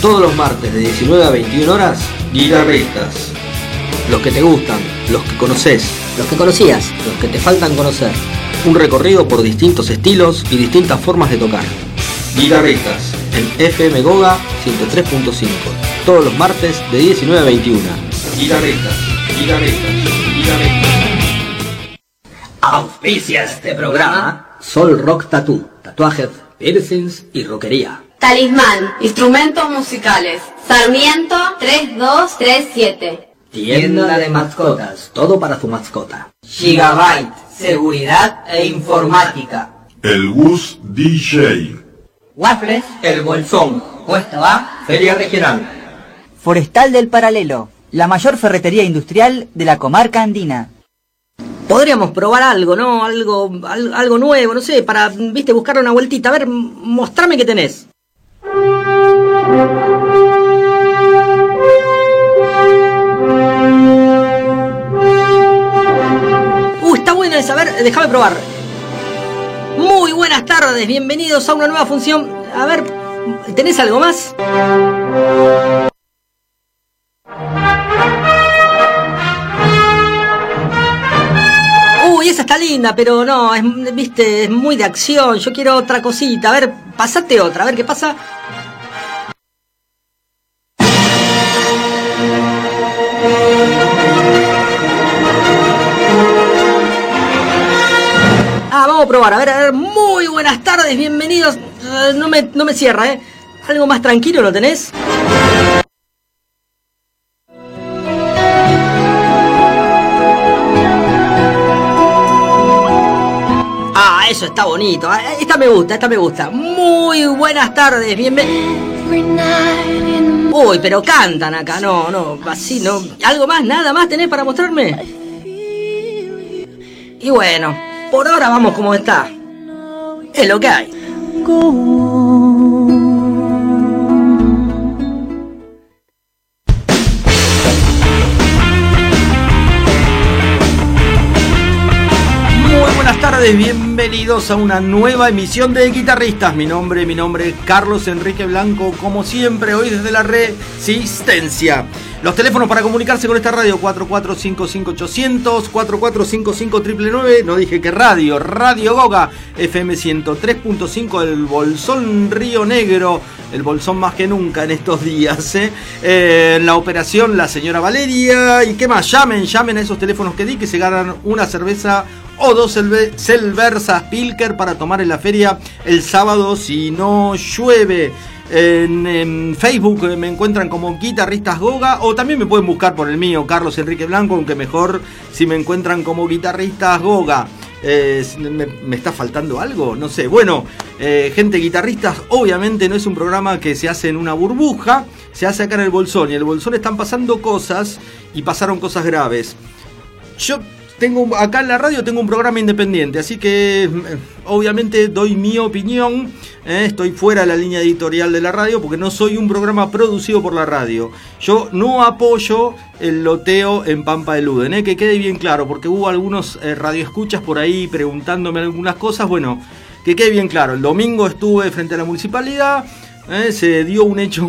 Todos los martes de 19 a 21 horas, Guitarristas. Los que te gustan, los que conoces, los que conocías, los que te faltan conocer. Un recorrido por distintos estilos y distintas formas de tocar. Guitarristas, en FM Goga 103.5. Todos los martes de 19 a 21. Guitarristas. Auspicia este programa Sol Rock Tattoo, tatuajes, piercings y rockería. Talismán, instrumentos musicales, Sarmiento 3237. Tienda de mascotas, todo para su mascota. Gigabyte, seguridad e informática. El Gus DJ. Waffles, El Bolsón. Cuesta va, Feria Regional. Forestal del Paralelo, la mayor ferretería industrial de la comarca andina. Podríamos probar algo, ¿no? Algo nuevo, no sé, para, buscar una vueltita. A ver, mostrame qué tenés. Está buena esa, a ver, déjame probar. Muy buenas tardes, bienvenidos a una nueva función. A ver, ¿tenés algo más? Uy, esa está linda, pero no, es muy de acción. Yo quiero otra cosita. A ver, pasate otra, a ver qué pasa. Vamos a probar, a ver, muy buenas tardes, bienvenidos. No me cierra, ¿eh? ¿Algo más tranquilo lo tenés? Eso está bonito. Esta me gusta. Muy buenas tardes, bienvenidos. Uy, pero cantan acá, no, así no. ¿Algo más, nada más tenés para mostrarme? Y bueno, por ahora vamos como está. Es lo que hay. Buenas tardes, bienvenidos a una nueva emisión de Guitarristas. Mi nombre es Carlos Enrique Blanco, como siempre, hoy desde la Resistencia. Los teléfonos para comunicarse con esta radio: 4455-800, 4455-999. No dije que Radio Goga, FM 103.5, el Bolsón Río Negro, el Bolsón más que nunca en estos días. En la operación, la señora Valeria. ¿Y qué más? Llamen a esos teléfonos que di, que se ganan una cerveza o dos Selversas Pilker para tomar en la feria el sábado si no llueve. En Facebook me encuentran como Guitarristas Goga, o también me pueden buscar por el mío, Carlos Enrique Blanco, aunque mejor si me encuentran como Guitarristas Goga. ¿Me está faltando algo? No sé. Bueno, gente, Guitarristas obviamente no es un programa que se hace en una burbuja, se hace acá en el Bolsón, y en el Bolsón están pasando cosas, y pasaron cosas graves. Yo acá en la radio tengo un programa independiente, así que obviamente doy mi opinión. Estoy fuera de la línea editorial de la radio porque no soy un programa producido por la radio. Yo no apoyo el loteo en Pampa de Luden, que quede bien claro, porque hubo algunos radioescuchas por ahí preguntándome algunas cosas. Bueno, que quede bien claro. El domingo estuve frente a la municipalidad, se dio un hecho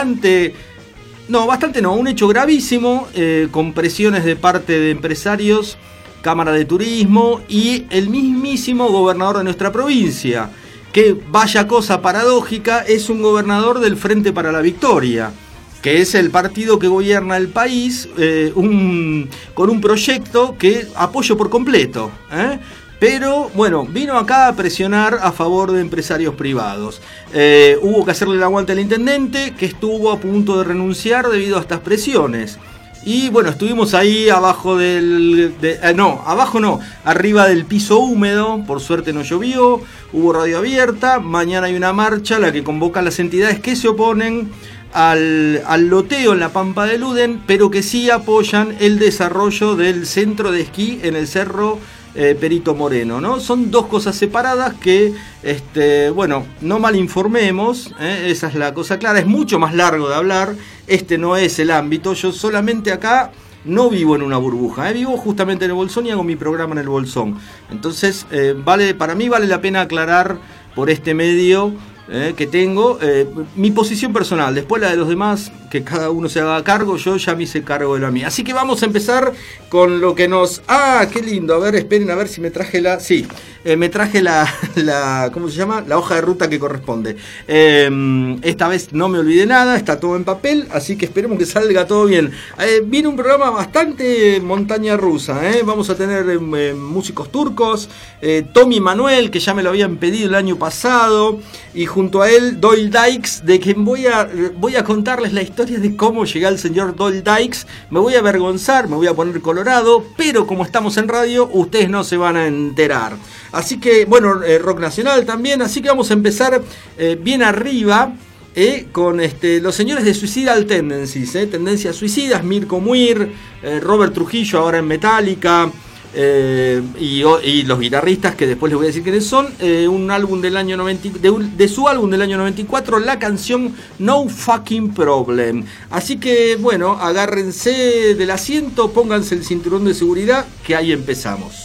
un hecho gravísimo, con presiones de parte de empresarios, Cámara de Turismo y el mismísimo gobernador de nuestra provincia, que, vaya cosa paradójica, es un gobernador del Frente para la Victoria, que es el partido que gobierna el país, con un proyecto que apoyo por completo, Pero bueno, vino acá a presionar a favor de empresarios privados. Hubo que hacerle el aguante al intendente, que estuvo a punto de renunciar debido a estas presiones. Y bueno, estuvimos ahí arriba del piso húmedo. Por suerte no llovió, hubo radio abierta. Mañana hay una marcha, la que convoca a las entidades que se oponen al loteo en la Pampa de Luden, pero que sí apoyan el desarrollo del centro de esquí en el cerro Perito Moreno, ¿no? Son dos cosas separadas que, no malinformemos, esa es la cosa clara. Es mucho más largo de hablar, no es el ámbito. Yo solamente acá no vivo en una burbuja, vivo justamente en el Bolsón y hago mi programa en el Bolsón. Entonces, para mí vale la pena aclarar por este medio que tengo, mi posición personal, después la de los demás, que cada uno se haga cargo, yo ya me hice cargo de la mía. Así que vamos a empezar con lo que nos... ¡Ah, qué lindo! A ver, esperen a ver si me traje la... Sí, me traje la ¿cómo se llama? La hoja de ruta que corresponde. Esta vez no me olvidé nada, está todo en papel, así que esperemos que salga todo bien. Viene un programa bastante montaña rusa, vamos a tener músicos turcos, Tommy Manuel, que ya me lo habían pedido el año pasado, y junto a él Doyle Dykes, de quien voy a contarles la historia de cómo llegué al señor Doyle Dykes. Me voy a avergonzar, me voy a poner colorado, pero como estamos en radio, ustedes no se van a enterar. Así que, bueno, rock nacional también, así que vamos a empezar bien arriba, con los señores de Suicidal Tendencies, Tendencias Suicidas, Mirko Muir, Robert Trujillo ahora en Metallica, y los guitarristas, que después les voy a decir quiénes son. Un álbum del año 90, de su álbum del año 94, la canción No Fucking Problem. Así que bueno, agárrense del asiento, pónganse el cinturón de seguridad, que ahí empezamos.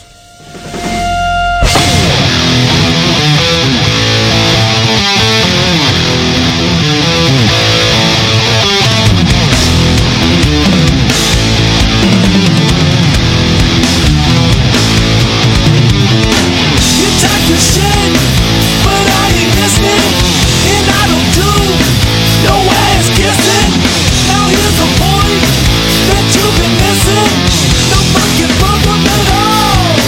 That you've been missing, no fucking problem at all.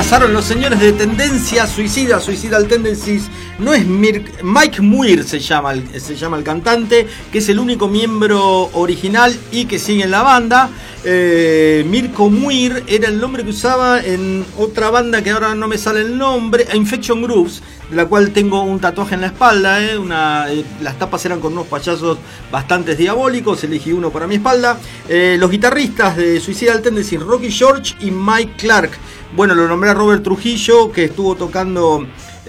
pasaron los señores de Tendencia Suicida, Suicidal Tendencies. No es Mike Muir se llama el cantante, que es el único miembro original y que sigue en la banda. Mirko Muir era el nombre que usaba en otra banda que ahora no me sale el nombre, Infection Grooves, de la cual tengo un tatuaje en la espalda. Las tapas eran con unos payasos bastante diabólicos, elegí uno para mi espalda. Los guitarristas de Suicidal Tendencies, Rocky George y Mike Clark. Bueno, lo nombré a Robert Trujillo, que estuvo tocando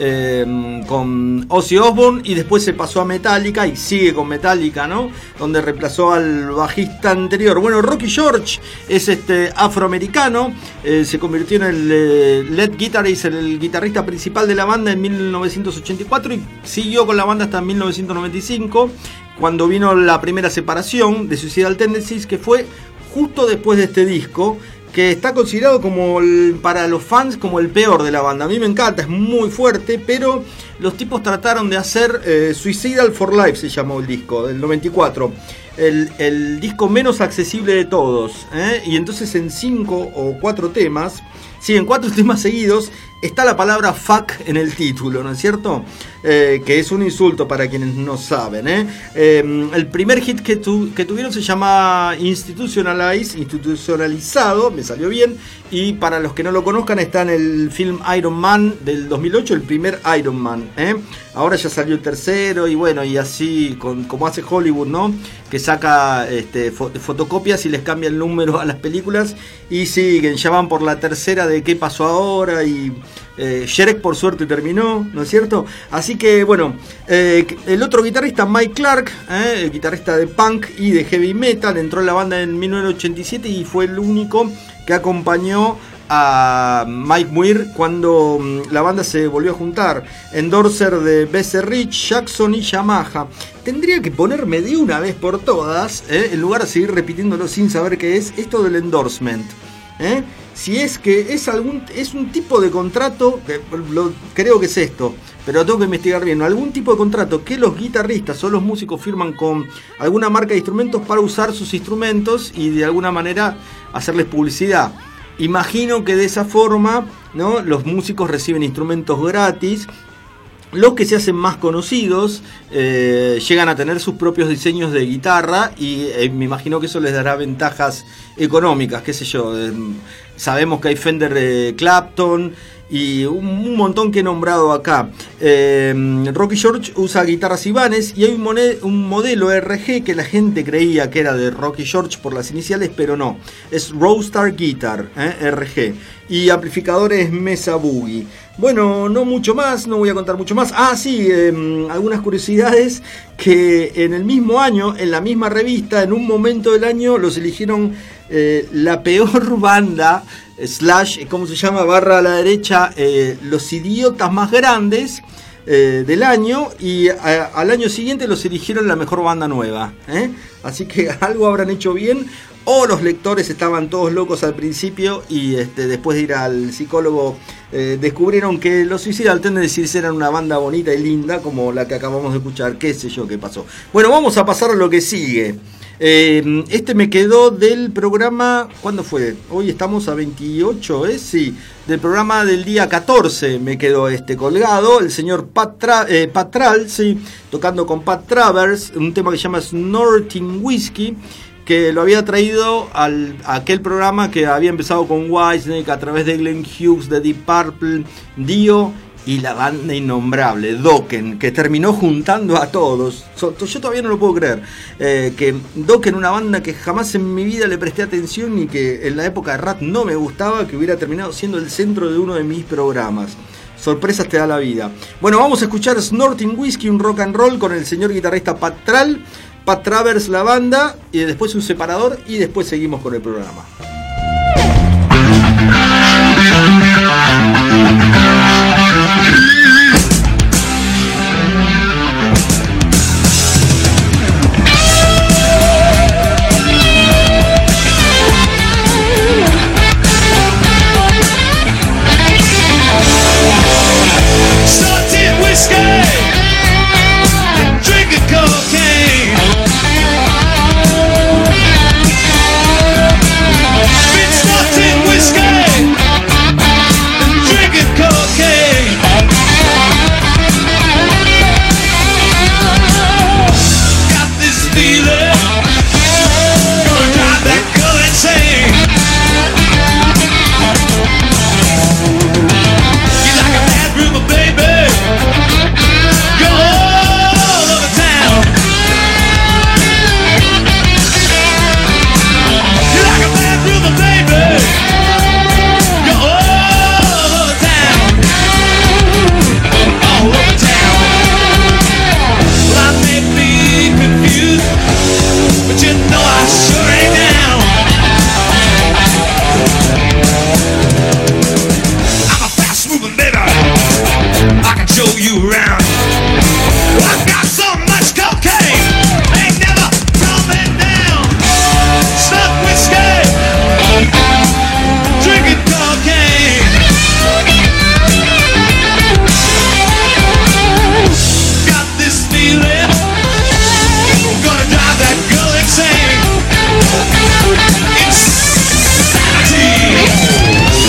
con Ozzy Osbourne y después se pasó a Metallica y sigue con Metallica, ¿no? Donde reemplazó al bajista anterior. Bueno, Rocky George es afroamericano, se convirtió en el lead guitarist, el guitarrista principal de la banda en 1984 y siguió con la banda hasta 1995, cuando vino la primera separación de Suicidal Tendencies, que fue justo después de este disco, que está considerado como para los fans como el peor de la banda. A mí me encanta, es muy fuerte, pero los tipos trataron de hacer Suicidal for Life, se llamó el disco, del 94. El disco menos accesible de todos, y entonces en 5 o 4 temas, sí, en 4 temas seguidos, está la palabra fuck en el título, ¿no es cierto? Que es un insulto para quienes no saben, el primer hit que tuvieron se llama Institucionalizado, me salió bien, y para los que no lo conozcan está en el film Iron Man del 2008, el primer Iron Man, ahora ya salió el tercero y bueno, y así como hace Hollywood, ¿no? Que saca fotocopias y les cambia el número a las películas y siguen, ya van por la tercera de qué pasó ahora y Shrek por suerte terminó, ¿no es cierto? Así que bueno, el otro guitarrista, Mike Clark, el guitarrista de punk y de heavy metal, entró en la banda en 1987 y fue el único que acompañó a Mike Muir cuando la banda se volvió a juntar. Endorser de Besser Rich, Jackson y Yamaha. Tendría que ponerme de una vez por todas, en lugar de seguir repitiéndolo sin saber qué es esto del endorsement. Si es que es un tipo de contrato, creo que es esto, pero tengo que investigar bien, algún tipo de contrato que los guitarristas o los músicos firman con alguna marca de instrumentos para usar sus instrumentos y de alguna manera hacerles publicidad. Imagino que de esa forma, ¿no?, los músicos reciben instrumentos gratis. Los que se hacen más conocidos llegan a tener sus propios diseños de guitarra y me imagino que eso les dará ventajas económicas, qué sé yo. Sabemos que hay Fender Clapton y un montón que he nombrado acá. Rocky George usa guitarras Ibanez y hay un modelo RG que la gente creía que era de Rocky George por las iniciales, pero no. Es Roadstar Guitar, RG. Y amplificadores Mesa Boogie. Bueno, no mucho más, no voy a contar mucho más. Algunas curiosidades, que en el mismo año, en la misma revista, en un momento del año, los eligieron la peor banda, ¿cómo se llama? Barra a la derecha, los idiotas más grandes del año, y al año siguiente los eligieron la mejor banda nueva. Así que algo habrán hecho bien. O los lectores estaban todos locos al principio y después de ir al psicólogo descubrieron que los Suicidal Tendencies eran una banda bonita y linda como la que acabamos de escuchar. Qué sé yo qué pasó. Bueno, vamos a pasar a lo que sigue. Me quedó del programa, ¿cuándo fue? Hoy estamos a 28, sí. Del programa del día 14 me quedó colgado. El señor Pat Tral, sí, tocando con Pat Travers, un tema que se llama Snorting Whiskey, que lo había traído a aquel programa que había empezado con Whitesnake, a través de Glenn Hughes, de Deep Purple, Dio y la banda innombrable, Dokken, que terminó juntando a todos. Yo todavía no lo puedo creer, que Dokken, una banda que jamás en mi vida le presté atención y que en la época de Rat no me gustaba, que hubiera terminado siendo el centro de uno de mis programas. Sorpresas te da la vida. Bueno, vamos a escuchar Snorting Whiskey, un rock and roll con el señor guitarrista Pat Travers, la banda, y después un separador, y después seguimos con el programa. Whiskey, you around. I've got so much cocaine, they never calm it down. Snuff whiskey, drinking cocaine. Got this feeling, gonna drive that girl insane. Insanity.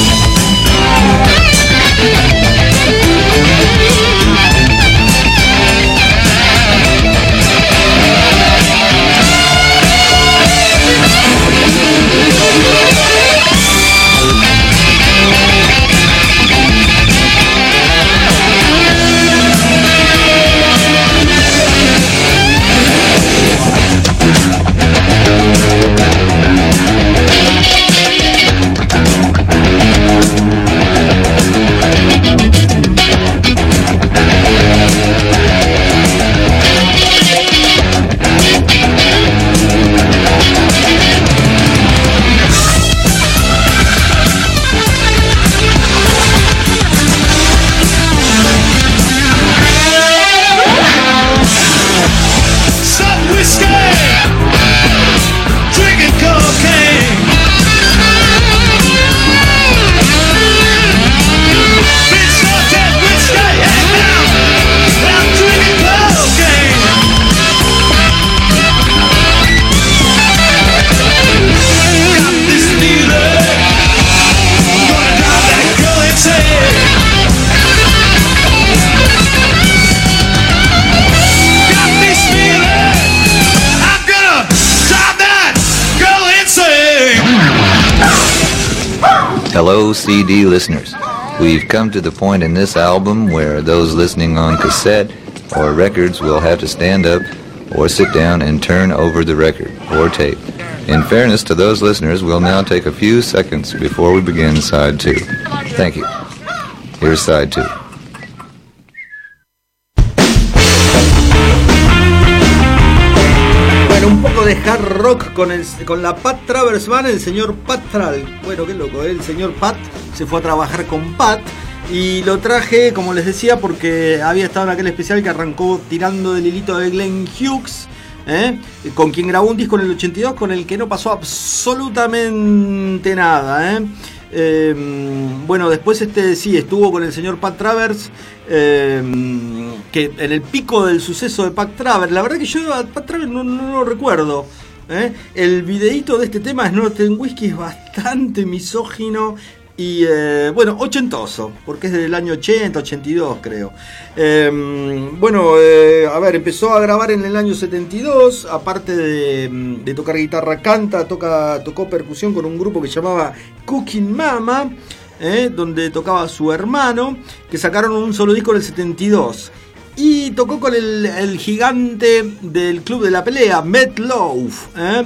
Hello, CD listeners. We've come to the point in this album where those listening on cassette or records will have to stand up or sit down and turn over the record or tape. In fairness to those listeners, we'll now take a few seconds before we begin side 2. Thank you. Here's side 2. Un poco de hard rock con la Pat Travers Band, el señor Pat Tral. Bueno, qué loco, el señor Pat se fue a trabajar con Pat y lo traje, como les decía, porque había estado en aquel especial que arrancó tirando del hilito de Glenn Hughes, con quien grabó un disco en el 82 con el que no pasó absolutamente nada. Bueno, después sí estuvo con el señor Pat Travers, que en el pico del suceso de Pat Travers, la verdad que yo a Pat Travers no lo recuerdo. El videíto de este tema es Northern Whiskey, es bastante misógino y bueno, ochentoso, porque es del año 80, 82 creo. Bueno, a ver, empezó a grabar en el año 72, aparte de tocar guitarra, tocó percusión con un grupo que se llamaba Cooking Mama, donde tocaba su hermano, que sacaron un solo disco en el 72. Y tocó con el gigante del club de la pelea, Met Loaf,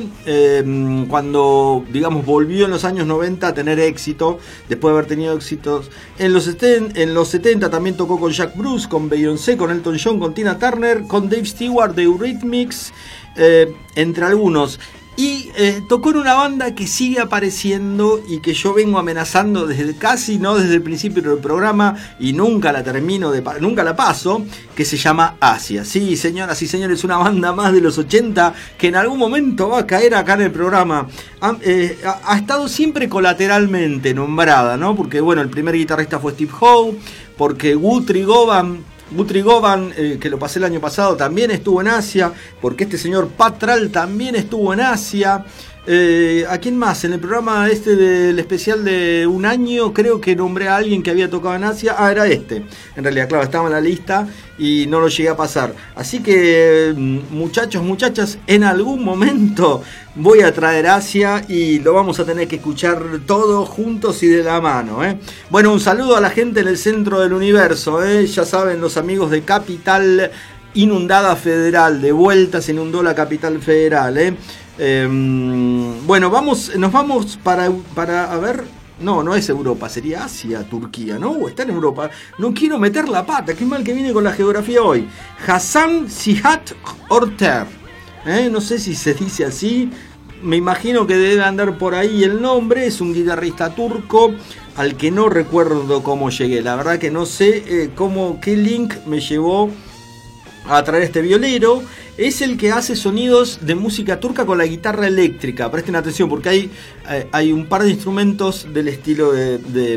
cuando, digamos, volvió en los años 90 a tener éxito, después de haber tenido éxitos en los 70. También tocó con Jack Bruce, con Beyoncé, con Elton John, con Tina Turner, con Dave Stewart de Eurythmics, entre algunos. Y tocó en una banda que sigue apareciendo y que yo vengo amenazando desde el principio del programa, y nunca la nunca la paso, que se llama Asia. Sí, señoras y señores, una banda más de los 80 que en algún momento va a caer acá en el programa. Ha estado siempre colateralmente nombrada, ¿no? Porque bueno, el primer guitarrista fue Steve Howe, porque Guthrie Govan, que lo pasé el año pasado, también estuvo en Asia, porque este señor Pat Tral también estuvo en Asia. ¿A quién más? En el programa del especial de un año creo que nombré a alguien que había tocado en Asia. Era este. En realidad, claro, estaba en la lista y no lo llegué a pasar. Así que, muchachos, muchachas, en algún momento voy a traer Asia y lo vamos a tener que escuchar todos juntos y de la mano. Bueno, un saludo a la gente en el centro del universo. Ya saben, los amigos de Capital Inundada Federal. De vuelta se inundó la Capital Federal. Bueno, nos vamos para a ver. No es Europa, sería Asia, Turquía, ¿no? O está en Europa. No quiero meter la pata, qué mal que viene con la geografía hoy. Hasan Cihat Orter. No sé si se dice así. me imagino que debe andar por ahí el nombre. Es un guitarrista turco al que no recuerdo cómo llegué. La verdad que no sé qué link me llevó a traer este violero. Es el que hace sonidos de música turca con la guitarra eléctrica. Presten atención porque hay un par de instrumentos del estilo de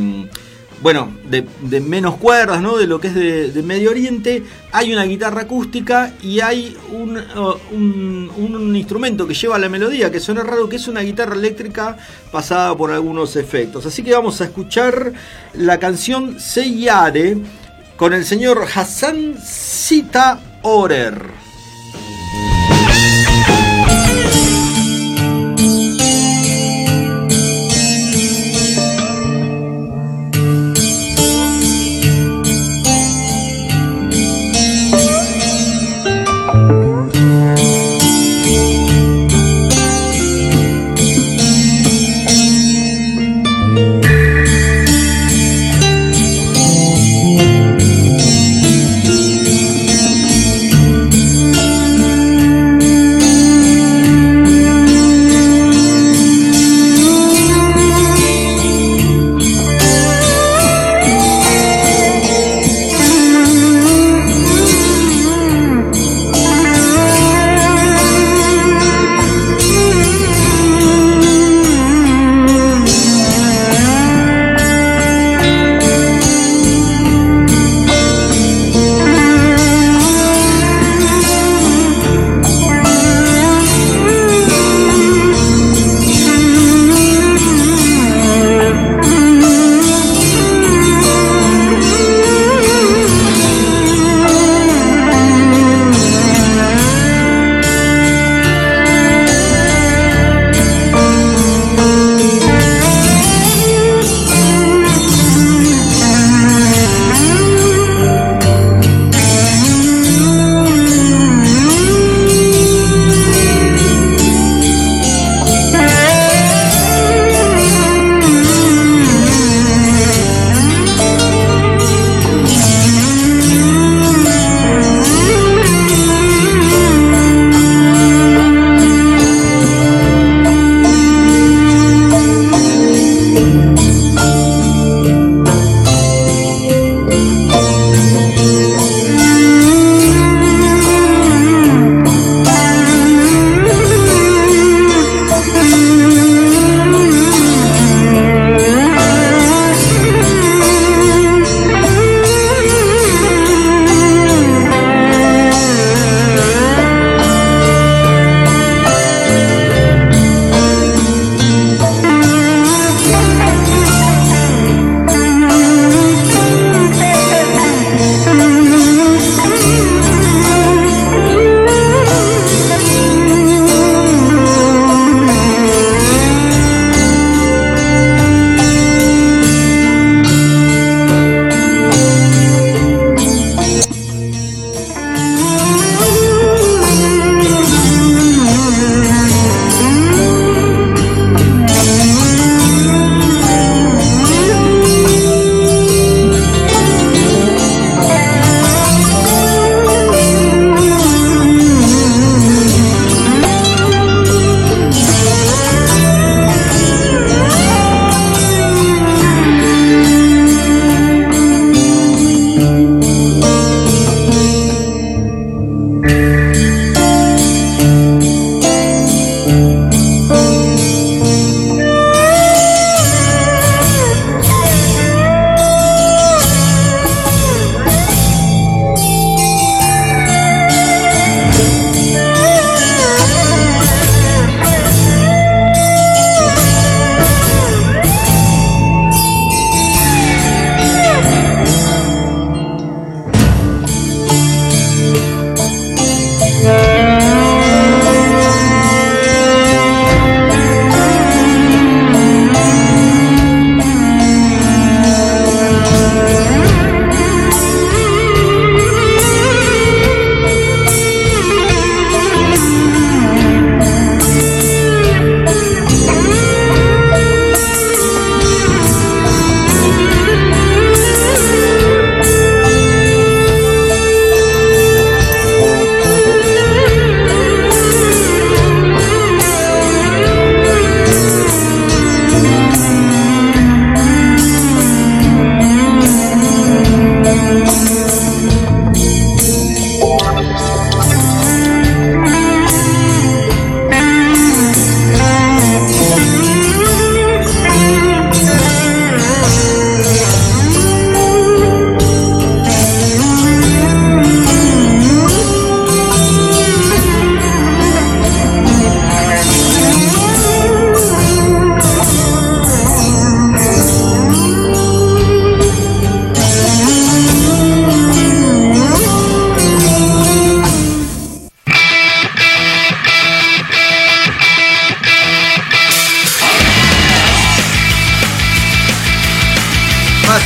menos cuerdas, ¿no? De lo que es de Medio Oriente. Hay una guitarra acústica y hay un instrumento que lleva la melodía, que suena raro, que es una guitarra eléctrica pasada por algunos efectos. Así que vamos a escuchar la canción Seyyare con el señor Hasan Sita Orer.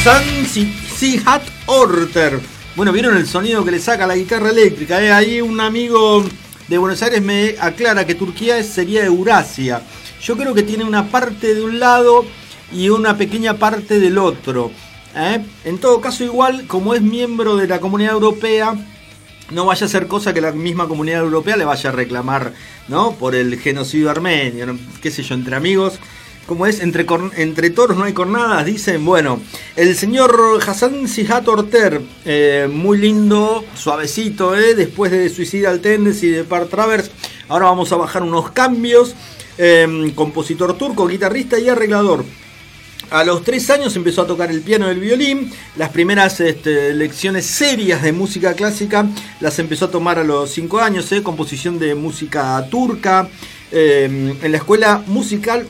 Hassan Sihat Orter. Bueno, ¿vieron el sonido que le saca la guitarra eléctrica? Ahí un amigo de Buenos Aires me aclara que Turquía sería Eurasia. Yo creo que tiene una parte de un lado y una pequeña parte del otro. En todo caso, igual, como es miembro de la Comunidad Europea, no vaya a ser cosa que la misma Comunidad Europea le vaya a reclamar, ¿no? Por el genocidio armenio, ¿no? Qué sé yo, entre amigos. Como es, entre toros no hay cornadas, dicen. Bueno, el señor Hassan Sihat Orter, muy lindo, suavecito, después de Suicidal Tendency y de Part Travers. Ahora vamos a bajar unos cambios. Compositor turco, guitarrista y arreglador. A los 3 años empezó a tocar el piano y el violín. Las primeras lecciones serias de música clásica las empezó a tomar a los 5 años, composición de música turca. En la escuela musical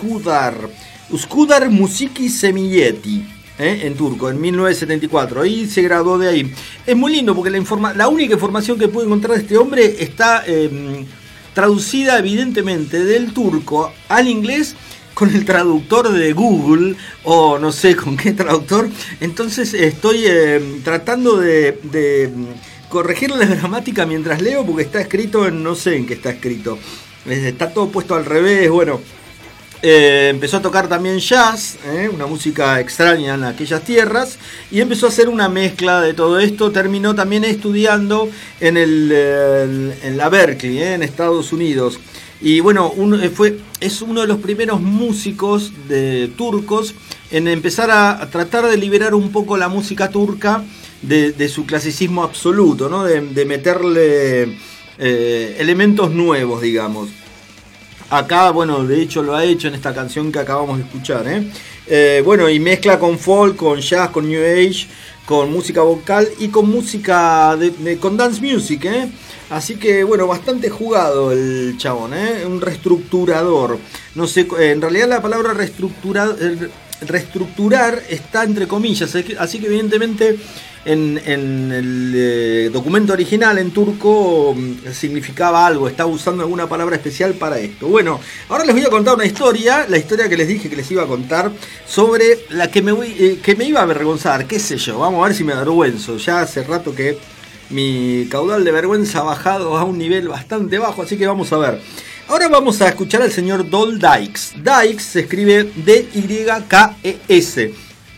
Uskudar Musiki Semiyeti, en turco, en 1974. Ahí se graduó de ahí. Es muy lindo porque la única información que pude encontrar de este hombre está traducida evidentemente del turco al inglés con el traductor de Google, o no sé con qué traductor. Entonces estoy tratando de corregir la gramática mientras leo, porque está escrito en no sé en qué está escrito. Está todo puesto al revés. Bueno, empezó a tocar también jazz, una música extraña en aquellas tierras, y empezó a hacer una mezcla de todo esto. Terminó también estudiando en la Berkeley, en Estados Unidos. Y bueno, es uno de los primeros músicos turcos en empezar a tratar de liberar un poco la música turca de su clasicismo absoluto, ¿no? De meterle elementos nuevos, digamos. Acá, bueno, de hecho lo ha hecho en esta canción que acabamos de escuchar, bueno, y mezcla con folk, con jazz, con new age, con música vocal y con música con dance music, Así que, bueno, bastante jugado el chabón, un reestructurador. No sé, en realidad la palabra reestructurar está entre comillas, así que evidentemente en el documento original en turco significaba algo, estaba usando alguna palabra especial para esto. Bueno, ahora les voy a contar una historia, la historia que les dije que les iba a contar, sobre la que me iba a avergonzar, qué sé yo, vamos a ver si me avergüenzo. Ya hace rato que mi caudal de vergüenza ha bajado a un nivel bastante bajo, así que vamos a ver. Ahora vamos a escuchar al señor Doll Dykes. Dykes se escribe D-Y-K-E-S.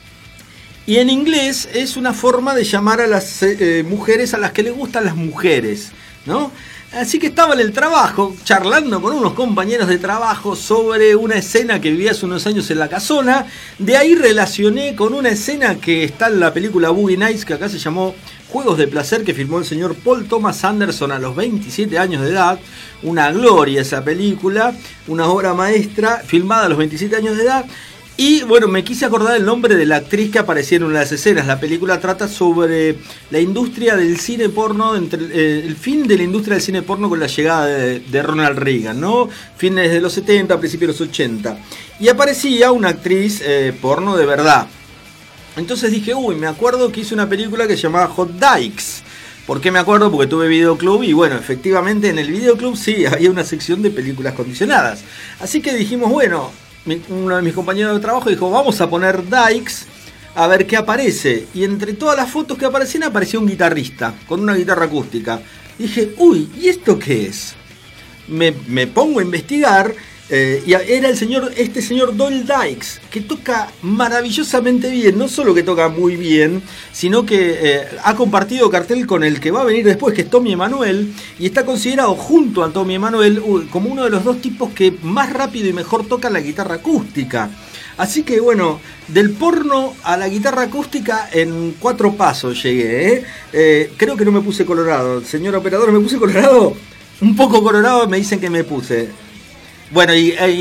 Y en inglés es una forma de llamar a las mujeres a las que les gustan las mujeres, ¿no? Así que estaba en el trabajo charlando con unos compañeros de trabajo sobre una escena que viví hace unos años en la casona. De ahí relacioné con una escena que está en la película Boogie Nights, que acá se llamó Juegos de Placer, que filmó el señor Paul Thomas Anderson a los 27 años de edad. Una gloria esa película, una obra maestra, filmada a los 27 años de edad. Y bueno, me quise acordar el nombre de la actriz que aparecía en una de las escenas. La película trata sobre la industria del cine porno, el fin de la industria del cine porno con la llegada de Ronald Reagan, ¿no? Fines de los 70, principios de los 80. Y aparecía una actriz porno de verdad. Entonces dije, me acuerdo que hice una película que se llamaba Hot Dykes. ¿Por qué me acuerdo? Porque tuve videoclub y bueno, efectivamente en el videoclub sí había una sección de películas condicionadas. Así que dijimos, bueno, uno de mis compañeros de trabajo dijo, vamos a poner Dykes a ver qué aparece. Y entre todas las fotos que aparecían apareció un guitarrista con una guitarra acústica. Dije, ¿y esto qué es? Me pongo a investigar. Y era este señor Doll Dykes, que toca maravillosamente bien. No solo que toca muy bien, sino que ha compartido cartel con el que va a venir después, que es Tommy Emmanuel, y está considerado junto a Tommy Emmanuel como uno de los dos tipos que más rápido y mejor tocan la guitarra acústica. Así que bueno, del porno a la guitarra acústica en 4 pasos llegué. Creo que no me puse colorado. Señor operador, ¿me puse colorado? Un poco colorado me dicen que me puse. Bueno,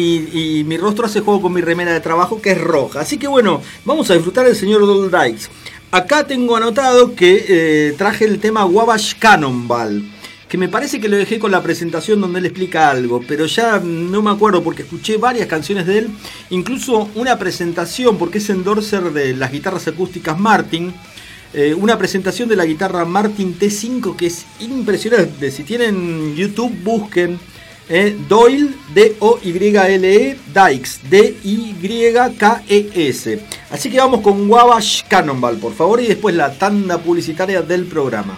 y mi rostro hace juego con mi remera de trabajo, que es roja. Así que bueno, vamos a disfrutar del señor Doll Dykes. Acá tengo anotado que traje el tema Wabash Cannonball, que me parece que lo dejé con la presentación donde él explica algo, pero ya no me acuerdo porque escuché varias canciones de él, incluso una presentación, porque es endorser de las guitarras acústicas Martin, una presentación de la guitarra Martin T5 que es impresionante. Si tienen YouTube, busquen Doyle, D-O-Y-L-E, Dykes, D-Y-K-E-S. Así que vamos con Wabash Cannonball, por favor, y después la tanda publicitaria del programa.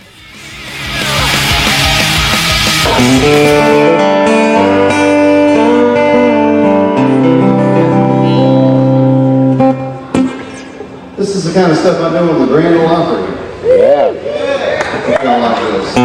This is the kind of stuff I do with the Grand Ole Opry. Yeah. I feel like this.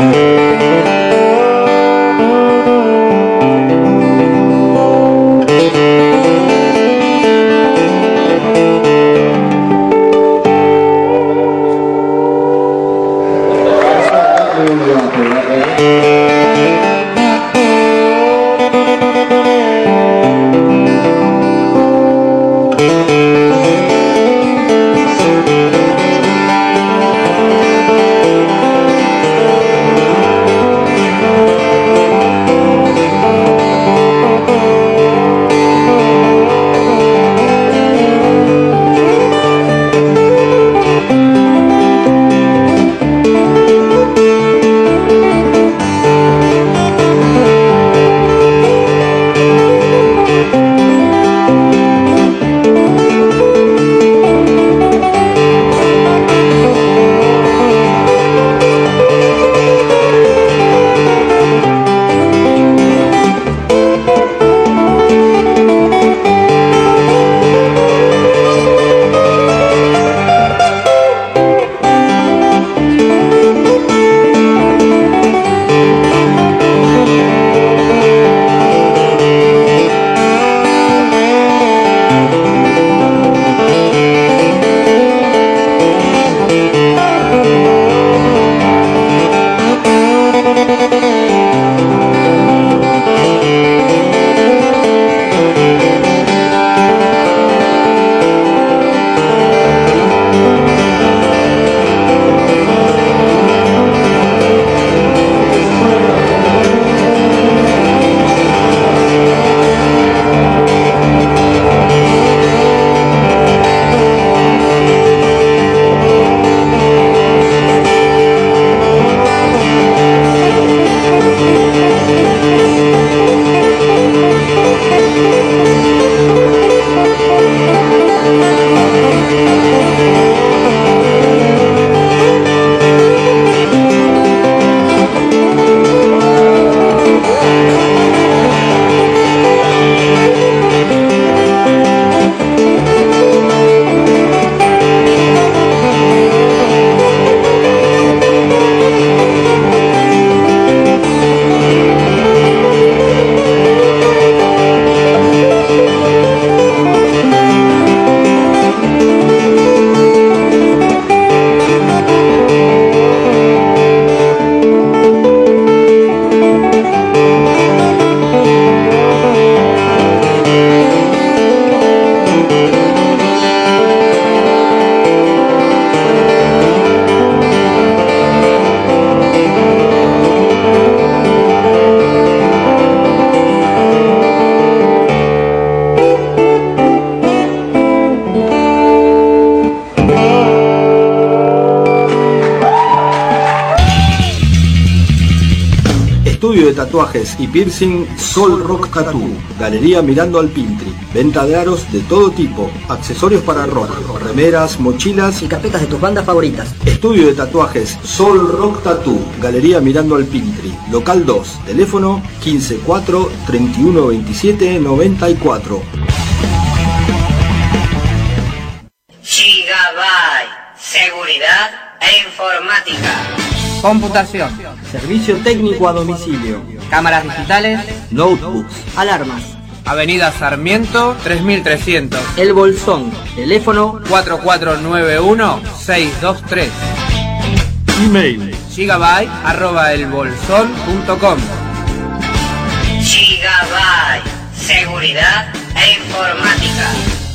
Estudio de tatuajes y piercing Sol Rock Tattoo. Galería mirando al Piltri. Venta de aros de todo tipo. Accesorios para rock. Remeras, mochilas y carpetas de tus bandas favoritas. Estudio de tatuajes Sol Rock Tattoo. Galería mirando al Piltri. Local 2. Teléfono 154 3127 94. Gigabyte. Seguridad e informática. Computación. Servicio técnico a domicilio. Cámaras digitales. Notebooks. Alarmas. Avenida Sarmiento 3300. El Bolsón. Teléfono 4491-623. Email. gigabyte@elbolsón.com. Gigabyte. Seguridad e informática.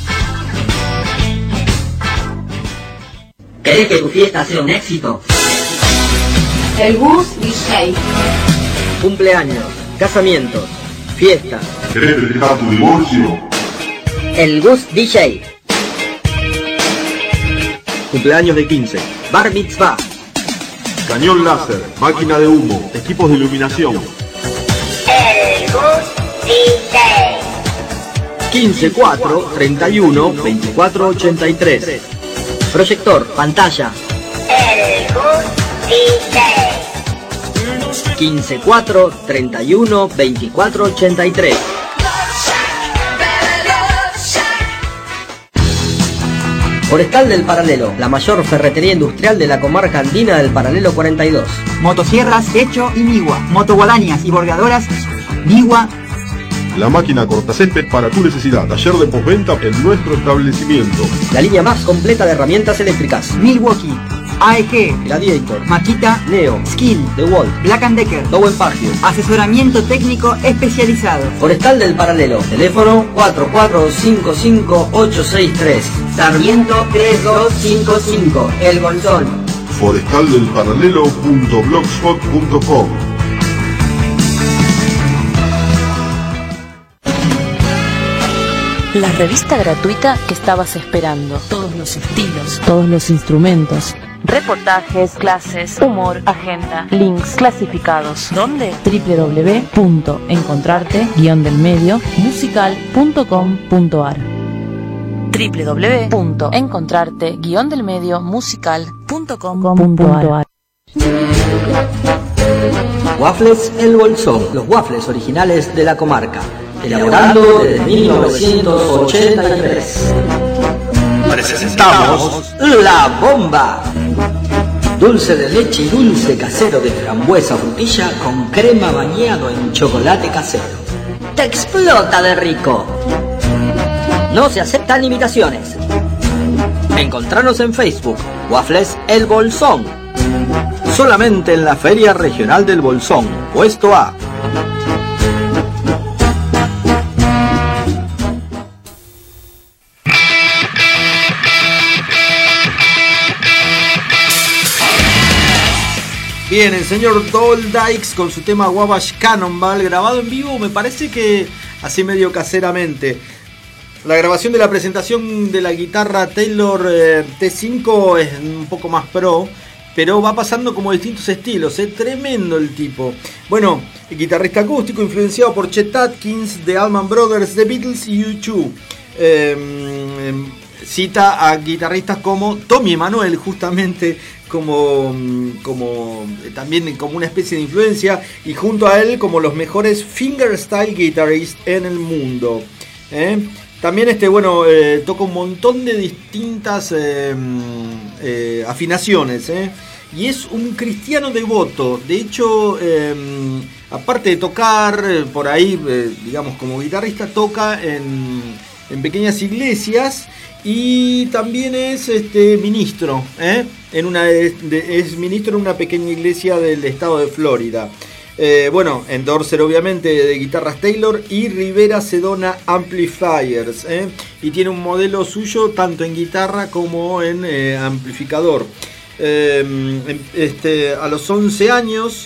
¿Querés que tu fiesta sea un éxito? El Gus DJ. Cumpleaños, casamientos, fiestas. ¿Querés festejar tu divorcio? El Gus DJ. Cumpleaños de 15. Bar mitzvah. Cañón láser, máquina de humo, equipos de iluminación. El Gus 15 4 31 24 83. Proyector, pantalla. 15 4 31 24 83. Forestal del Paralelo, la mayor ferretería industrial de la comarca andina del Paralelo 42. Motosierras, Hecho y Nigua. Motoguadañas y bordeadoras, Nigua. La máquina cortacésped para tu necesidad. Taller de postventa en nuestro establecimiento. La línea más completa de herramientas eléctricas. Milwaukee, AEG, Gladiator, Makita, Neo, Skill, DeWalt, Black & Decker. Dowen Parkview. Asesoramiento técnico especializado. Forestal del Paralelo, teléfono 4455863. Sarmiento 3255, El Bolsón. Forestaldelparalelo.blogspot.com. La revista gratuita que estabas esperando. Todos los estilos, todos los instrumentos. Reportajes, clases, humor, agenda, links clasificados. ¿Dónde? www.encontrarte-delmediomusical.com.ar www.encontrarte-delmediomusical.com.ar Waffles El Bolsón, los waffles originales de la comarca, elaborando desde 1983. Presentamos La Bomba. Dulce de leche y dulce casero de frambuesa frutilla con crema bañado en chocolate casero. ¡Te explota de rico! No se aceptan imitaciones. Encontranos en Facebook, Waffles El Bolsón. Solamente en la Feria Regional del Bolsón, puesto A. Bien, el señor Doll Dykes con su tema Wabash Cannonball, grabado en vivo, me parece que así medio caseramente. La grabación de la presentación de la guitarra Taylor T5 es un poco más pro, pero va pasando como distintos estilos, tremendo el tipo. Bueno, guitarrista acústico influenciado por Chet Atkins, The Allman Brothers, The Beatles y U2. Cita a guitarristas como Tommy Emmanuel, justamente como también como una especie de influencia, y junto a él como los mejores fingerstyle guitarists en el mundo. También toca un montón de distintas afinaciones, y es un cristiano devoto. De hecho, aparte de tocar por ahí, digamos como guitarrista, toca en pequeñas iglesias. Y también es ministro, es ministro en una pequeña iglesia del estado de Florida. Endorser obviamente de guitarras Taylor y Rivera Sedona Amplifiers, y tiene un modelo suyo tanto en guitarra como en amplificador. A los 11 años,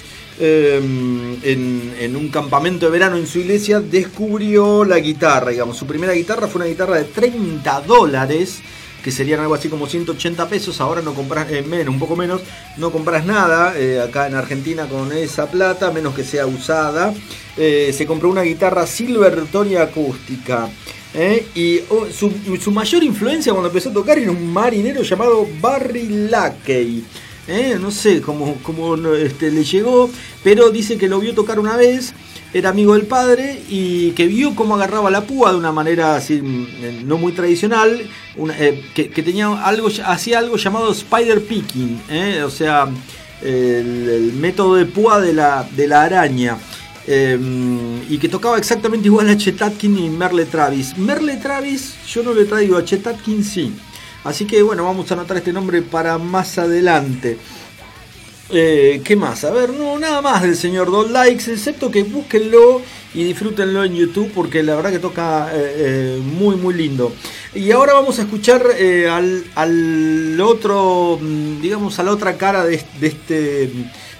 en un campamento de verano en su iglesia, descubrió la guitarra. Digamos, su primera guitarra fue una guitarra de $30, que serían algo así como 180 pesos. Ahora no compras, un poco menos, no compras nada acá en Argentina con esa plata, menos que sea usada. Se compró una guitarra Silvertone acústica. Y su mayor influencia cuando empezó a tocar era un marinero llamado Barry Lackey. No sé cómo le llegó, pero dice que lo vio tocar una vez, era amigo del padre, y que vio cómo agarraba la púa de una manera así no muy tradicional, que tenía hacía algo llamado spider picking, o sea, el método de púa de la araña. Y que tocaba exactamente igual a Chet Atkins y Merle Travis. Merle Travis yo no le traigo, a Chet Atkins sí. Así que bueno, vamos a anotar este nombre para más adelante. ¿Qué más? A ver, no, nada más del señor Doll Dykes, excepto que búsquenlo y disfrútenlo en YouTube, porque la verdad que toca muy muy lindo. Y ahora vamos a escuchar al otro, digamos, a la otra cara de este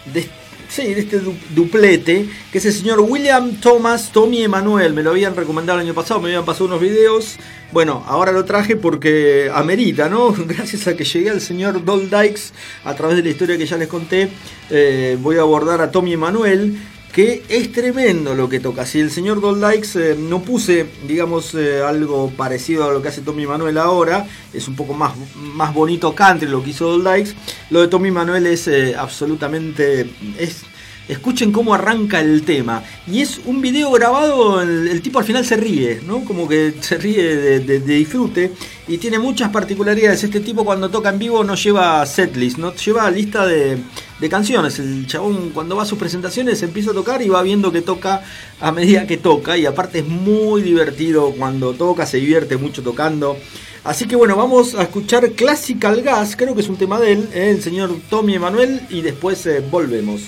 duplete, que es el señor William Thomas Tommy Emmanuel. Me lo habían recomendado el año pasado, me habían pasado unos videos. Bueno, ahora lo traje porque amerita, ¿no? Gracias a que llegué al señor Doll Dykes a través de la historia que ya les conté, voy a abordar a Tommy Emmanuel, que es tremendo lo que toca. Si el señor Doll Dykes no puse, digamos, algo parecido a lo que hace Tommy Manuel ahora, es un poco más bonito country lo que hizo Doll Dykes. Lo de Tommy Manuel es absolutamente... Escuchen cómo arranca el tema. Y es un video grabado, el tipo al final se ríe, ¿no? Como que se ríe de disfrute. Y tiene muchas particularidades. Este tipo cuando toca en vivo no lleva setlist, no lleva lista de canciones. El chabón cuando va a sus presentaciones empieza a tocar y va viendo que toca a medida que toca. Y aparte es muy divertido cuando toca, se divierte mucho tocando. Así que bueno, vamos a escuchar Classical Gas, creo que es un tema de él, el señor Tommy Emanuel, y después volvemos.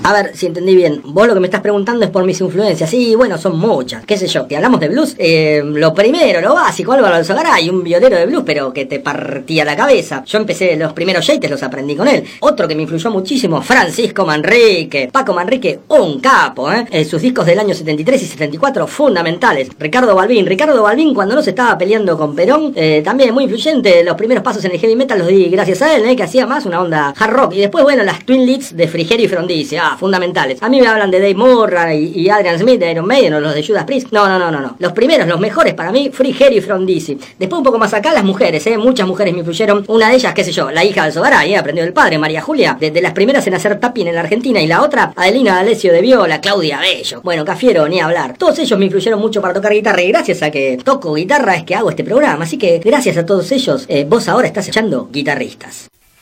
A ver si entendí bien. Vos lo que me estás preguntando es por mis influencias. Sí, bueno, son muchas. Qué sé yo. Si hablamos de blues, lo primero, lo básico, Álvaro Alzogaray, un violero de blues, pero que te partía la cabeza. Yo empecé los primeros yates, los aprendí con él. Otro que me influyó muchísimo, Francisco Manrique. Paco Manrique, un capo, sus discos del año 73 y 74, fundamentales. Ricardo Balbín, cuando no se estaba peleando con Perón, también muy influyente. Los primeros pasos en el heavy metal los di gracias a él, que hacía más una onda hard rock. Y después, bueno, las Twin Leads de Frigerio y Frondizi, fundamentales. A mí me hablan de Dave Murray y Adrian Smith de Iron Maiden o los de Judas Priest. No. Los primeros, los mejores para mí, Frigerio y Frondizi. Después un poco más acá las mujeres, muchas mujeres me influyeron. Una de ellas, qué sé yo, la hija de Alzogaray, aprendió del padre, María Julia, de las primeras en hacer tapping en la Argentina, y la otra, Adelina D'Alessio de viola, Claudia Bello. Bueno, Cafiero, ni hablar. Todos ellos me influyeron mucho para tocar guitarra, y gracias a que toco guitarra es que hago este programa. Así que gracias a todos ellos, vos ahora estás escuchando Guitarristas.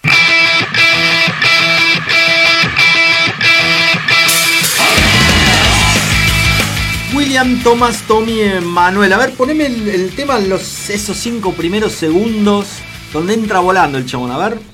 William, Thomas, Tommy, Manuel. A ver, poneme el tema en esos 5 primeros segundos donde entra volando el chabón. A ver.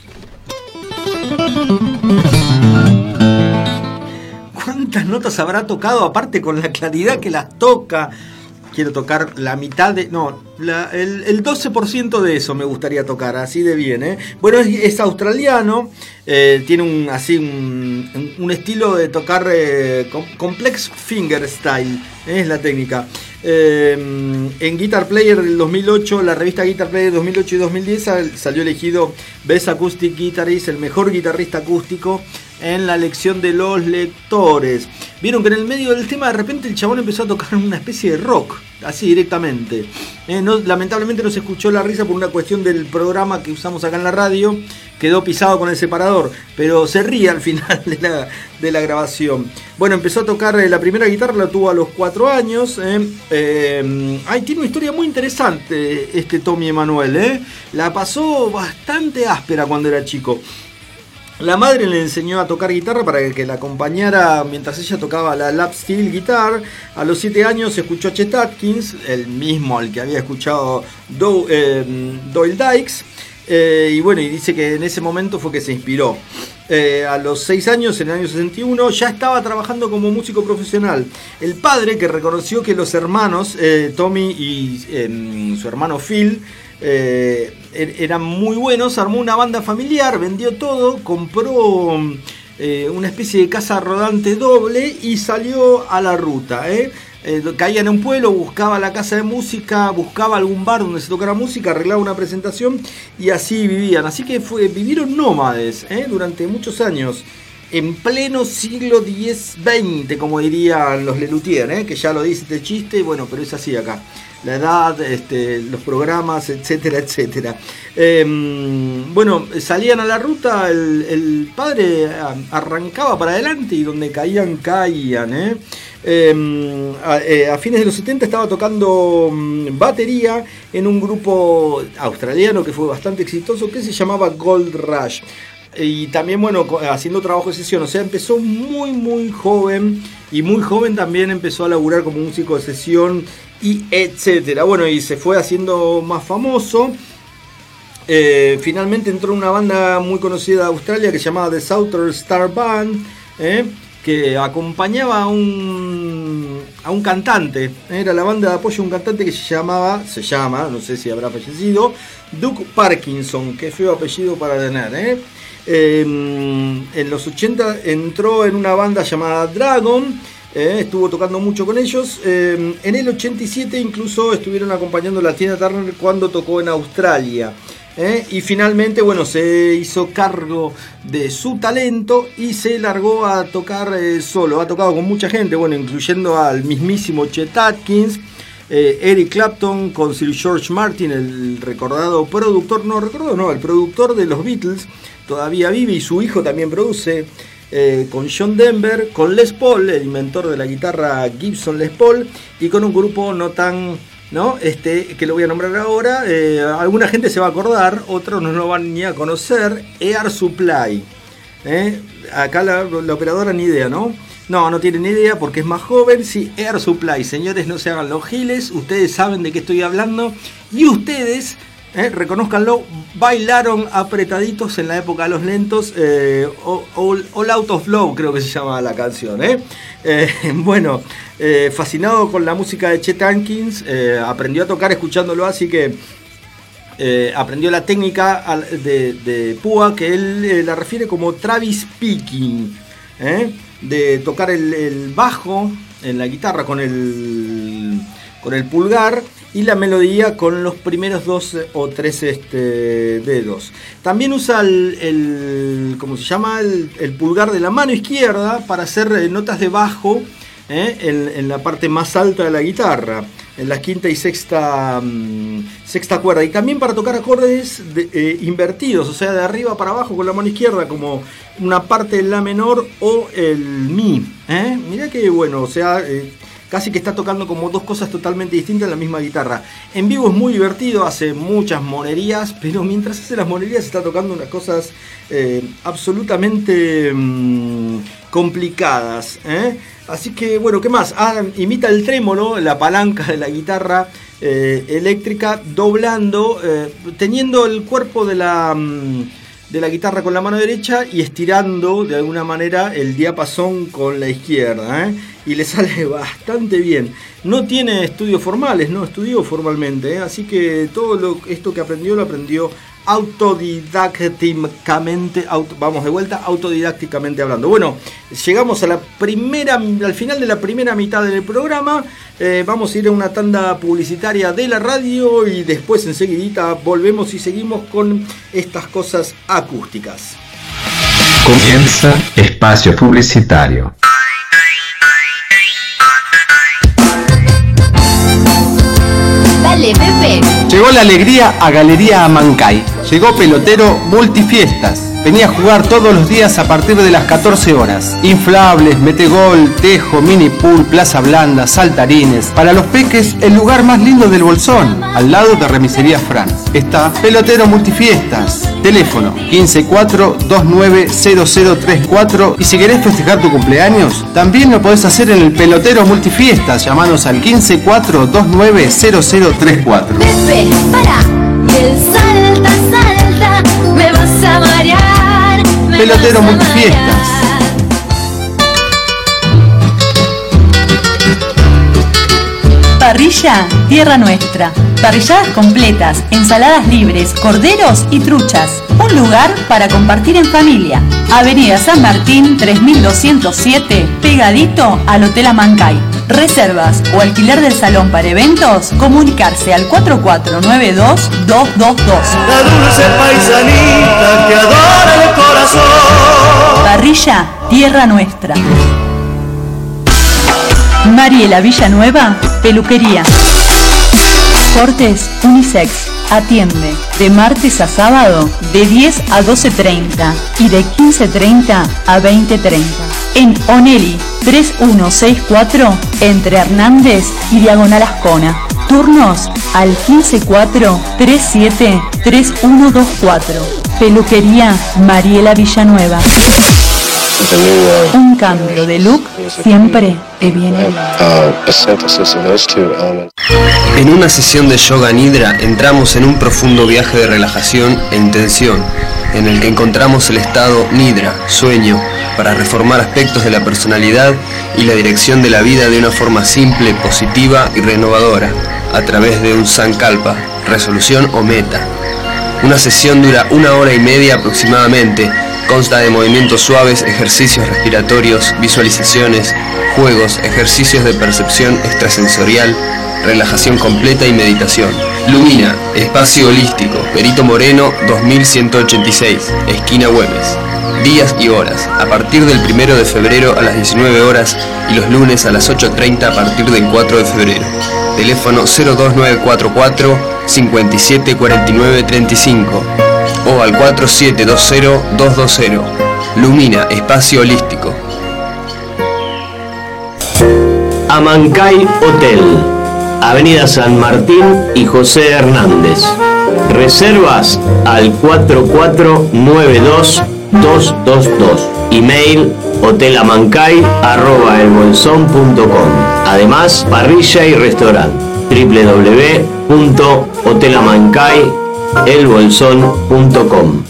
¿Cuántas notas habrá tocado? Aparte con la claridad que las toca. Quiero tocar la mitad de... No, el 12% de eso me gustaría tocar, así de bien, Bueno, es australiano, tiene un estilo de tocar complex fingerstyle, es la técnica. En Guitar Player del 2008, la revista Guitar Player 2008 y 2010 salió elegido Best Acoustic Guitarist, el mejor guitarrista acústico en la elección de los lectores. Vieron que en el medio del tema de repente el chabón empezó a tocar una especie de rock, así directamente. Lamentablemente no se escuchó la risa por una cuestión del programa que usamos acá en la radio, quedó pisado con el separador, pero se ríe al final de la grabación. Bueno, empezó a tocar la primera guitarra, la tuvo a los 4 años. Tiene una historia muy interesante este Tommy Emanuel. La pasó bastante áspera cuando era chico. La madre le enseñó a tocar guitarra para que la acompañara mientras ella tocaba la lap steel guitar. A los 7 años escuchó a Chet Atkins, el mismo al que había escuchado Doyle Dykes. Y dice que en ese momento fue que se inspiró. A los 6 años, en el año 61, ya estaba trabajando como músico profesional. El padre, que reconoció que los hermanos, Tommy y su hermano Phil, eran muy buenos, armó una banda familiar, vendió todo, compró una especie de casa rodante doble y salió a la ruta. Caía en un pueblo, buscaba la casa de música, buscaba algún bar donde se tocara música, arreglaba una presentación y así vivían. Así que vivieron nómades durante muchos años, en pleno siglo X-XX, como dirían los Lelutier, que ya lo dice este chiste, pero es así acá. La edad, los programas, etcétera, etcétera. Salían a la ruta, el padre arrancaba para adelante y donde caían. A fines de los 70 estaba tocando batería en un grupo australiano que fue bastante exitoso, que se llamaba Gold Rush. Y también, haciendo trabajo de sesión. O sea, empezó muy, muy joven. Y muy joven también empezó a laburar como músico de sesión y etcétera. Y se fue haciendo más famoso. Finalmente entró en una banda muy conocida de Australia que se llamaba The Southern Star Band, que acompañaba a un cantante. Era la banda de apoyo a un cantante que se llama, no sé si habrá fallecido, Duke Parkinson. Qué feo apellido para tener, En los 80 entró en una banda llamada Dragon, estuvo tocando mucho con ellos. En el 87 incluso estuvieron acompañando a la Tina Turner cuando tocó en Australia. Y finalmente, se hizo cargo de su talento y se largó a tocar solo. Ha tocado con mucha gente, incluyendo al mismísimo Chet Atkins, Eric Clapton, con Sir George Martin, el recordado productor, el productor de los Beatles, todavía vive, y su hijo también produce, con John Denver, con Les Paul, el inventor de la guitarra Gibson Les Paul, y con un grupo no tan... que lo voy a nombrar ahora. Alguna gente se va a acordar, otros no lo van ni a conocer. Air Supply. Acá la operadora ni idea, ¿no? No tiene ni idea porque es más joven. Sí, Air Supply. Señores, no se hagan los giles. Ustedes saben de qué estoy hablando. Y ustedes reconózcanlo, bailaron apretaditos en la época de los lentos. All Out of Love creo que se llama la canción. Bueno, fascinado con la música de Chet Atkins, aprendió a tocar escuchándolo, así que aprendió la técnica de púa, que él la refiere como Travis picking, de tocar el bajo en la guitarra con el pulgar y la melodía con los primeros 2 o 3 dedos. También usa ¿cómo se llama? El pulgar de la mano izquierda para hacer notas de bajo en la parte más alta de la guitarra, en la quinta y sexta cuerda, y también para tocar acordes invertidos, o sea, de arriba para abajo con la mano izquierda, como una parte del la menor o el mi. Mirá que bueno, o sea, casi que está tocando como dos cosas totalmente distintas en la misma guitarra. En vivo es muy divertido, hace muchas monerías, pero mientras hace las monerías está tocando unas cosas absolutamente complicadas. Así que bueno, ¿qué más? Imita el trémolo, la palanca de la guitarra eléctrica, doblando, teniendo el cuerpo de la guitarra con la mano derecha y estirando de alguna manera el diapasón con la izquierda, y le sale bastante bien. No tiene estudios formales, no estudió formalmente, así que todo esto que aprendió lo aprendió autodidácticamente, autodidácticamente hablando. Bueno, llegamos al final de la primera mitad del programa. Vamos a ir a una tanda publicitaria de la radio y después enseguidita volvemos y seguimos con estas cosas acústicas. Comienza espacio publicitario. Dale, Pepe. Llegó la alegría a Galería Amancay. Llegó Pelotero Multifiestas. Venía a jugar todos los días a partir de las 14 horas. Inflables, metegol, tejo, mini pool, plaza blanda, saltarines. Para los peques, el lugar más lindo del Bolsón, al lado de Remisería Franz. Está Pelotero Multifiestas. Teléfono 154-290034. Y si querés festejar tu cumpleaños, también lo podés hacer en el Pelotero Multifiestas. Llamanos al 154-290034. Pepe, para. Y el salta, me vas a marear. Pelotero Multifiestas. Parrilla Tierra Nuestra. Parrilladas completas, ensaladas libres, corderos y truchas. Un lugar para compartir en familia. Avenida San Martín 3207, pegadito al Hotel Amancay. Reservas o alquiler del salón para eventos, comunicarse al 4492-222. La dulce paisanita que adora el corazón. Parrilla Tierra Nuestra. Mariela Villanueva, peluquería. Cortes unisex. Atiende de martes a sábado de 10 a 12:30 y de 15:30 a 20:30. En Onelli 3164 entre Hernández y Diagonal Ascona. Turnos al 154-37-3124. Peluquería Mariela Villanueva. Un cambio de look siempre te viene bien. En una sesión de yoga nidra entramos en un profundo viaje de relajación e intención, en el que encontramos el estado nidra, sueño, para reformar aspectos de la personalidad y la dirección de la vida de una forma simple, positiva y renovadora, a través de un sankalpa, resolución o meta. Una sesión dura 1 hora y media aproximadamente. Consta de movimientos suaves, ejercicios respiratorios, visualizaciones, juegos, ejercicios de percepción extrasensorial, relajación completa y meditación. Lumina, espacio holístico, Perito Moreno 2186, esquina Güemes. Días y horas, a partir del 1 de febrero a las 19 horas y los lunes a las 8:30 a partir del 4 de febrero. Teléfono 02944 574935 o al 4720-220. Lumina, espacio holístico. Amancay Hotel, Avenida San Martín y José Hernández. Reservas al 4492-222. Email hotelamancay@elbolsón.com. Además, parrilla y restaurante. www.hotelamancay.com. elbolsón.com.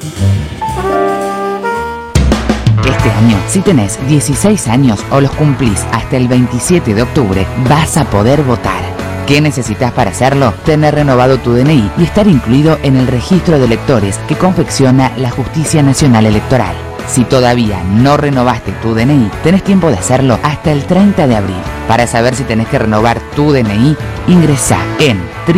Este año, si tenés 16 años o los cumplís hasta el 27 de octubre, vas a poder votar. ¿Qué necesitas para hacerlo? Tener renovado tu DNI y estar incluido en el registro de electores que confecciona la Justicia Nacional Electoral. Si todavía no renovaste tu DNI, tenés tiempo de hacerlo hasta el 30 de abril. Para saber si tenés que renovar tu DNI, ingresá en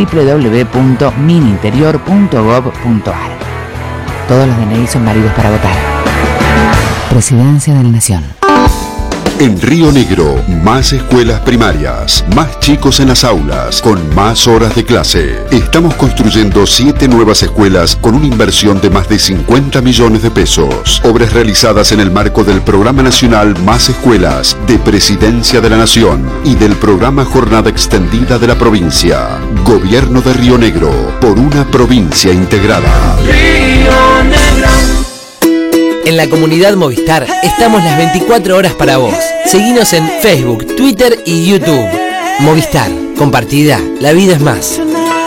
www.mininterior.gov.ar. Todos los DNI son válidos para votar. Presidencia de la Nación. En Río Negro, más escuelas primarias, más chicos en las aulas, con más horas de clase. Estamos construyendo 7 nuevas escuelas con una inversión de más de 50 millones de pesos. Obras realizadas en el marco del Programa Nacional Más Escuelas, de Presidencia de la Nación y del Programa Jornada Extendida de la Provincia. Gobierno de Río Negro, por una provincia integrada. Río Negro. En la comunidad Movistar estamos las 24 horas para vos. Seguinos en Facebook, Twitter y YouTube. Movistar, compartida, la vida es más.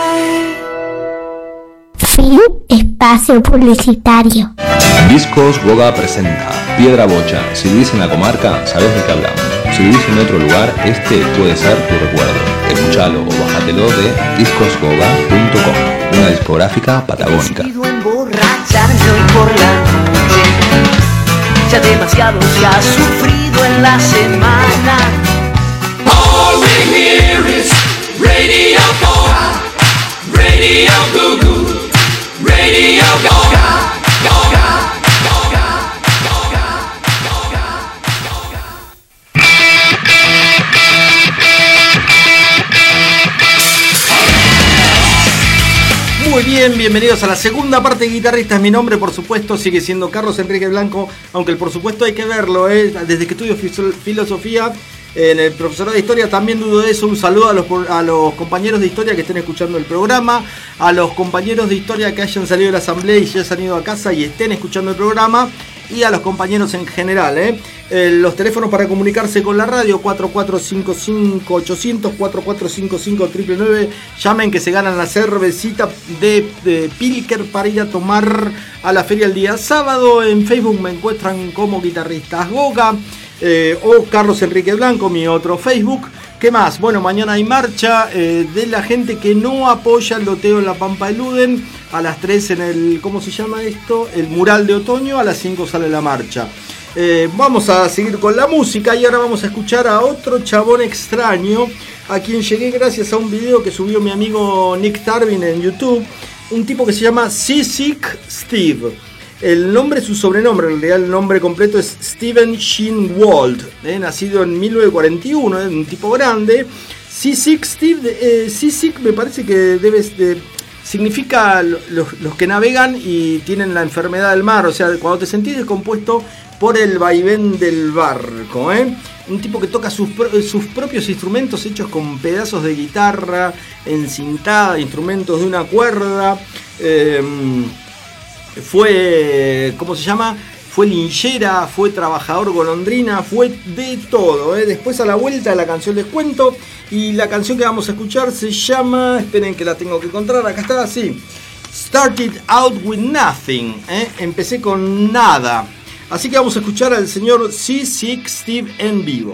Fin espacio publicitario. Discos Goga presenta Piedra Bocha. Si vivís en la comarca, sabés de qué hablamos. Si vivís en otro lugar, este puede ser tu recuerdo. Escuchalo o bájatelo de discosgoga.com, una discográfica patagónica. Ya demasiado se ha sufrido en la semana. All we hear is Radio Goga, Radio Goo Goo, Radio Goga, Goga, Goga, Goga, Goga. Muy bien, bienvenidos a la segunda parte de Guitarristas. Mi nombre, por supuesto, sigue siendo Carlos Enrique Blanco, aunque el por supuesto hay que verlo, desde que estudio filosofía en el profesorado de historia también dudo de eso. Un saludo a los compañeros de historia que estén escuchando el programa, a los compañeros de historia que hayan salido de la asamblea y ya se han ido a casa y estén escuchando el programa, y a los compañeros en general. Los teléfonos para comunicarse con la radio: 4455-800, 4455-999. Llamen que se ganan la cervecita de Pilker para ir a tomar a la feria el día sábado. En Facebook me encuentran como Guitarristas Goga, o Carlos Enrique Blanco, mi otro Facebook. ¿Qué más? Bueno, mañana hay marcha de la gente que no apoya el loteo en la Pampa de Luden. A las 3 en el, ¿cómo se llama esto? El mural de otoño. A las 5 sale la marcha. Vamos a seguir con la música y ahora vamos a escuchar a otro chabón extraño, a quien llegué gracias a un video que subió mi amigo Nick Tarvin en YouTube. Un tipo que se llama Seasick Steve. El nombre es su sobrenombre, en realidad el nombre completo es Steven Sheen Wald, nacido en 1941, un tipo grande. Seasick Steve, Seasick me parece que significa los que navegan y tienen la enfermedad del mar, o sea, cuando te sentís descompuesto por el vaivén del barco. Un tipo que toca sus propios instrumentos hechos con pedazos de guitarra, encintada, instrumentos de una cuerda. Fue, ¿cómo se llama? Fue linchera, fue trabajador golondrina, fue de todo. Después a la vuelta de la canción les cuento. Y la canción que vamos a escuchar se llama, esperen que la tengo que encontrar, acá está, sí. Started Out With Nothing. Empecé con nada. Así que vamos a escuchar al señor Seasick Steve en vivo.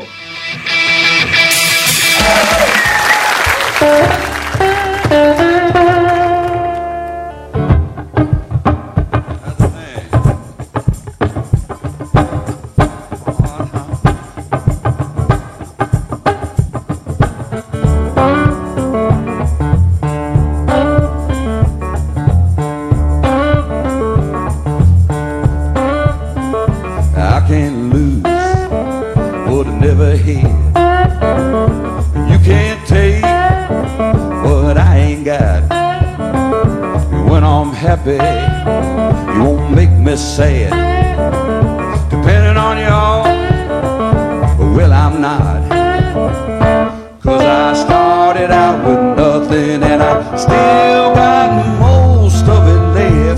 You won't make me sad. Depending on you, well, I'm not. 'Cause I started out with nothing and I still got most of it left.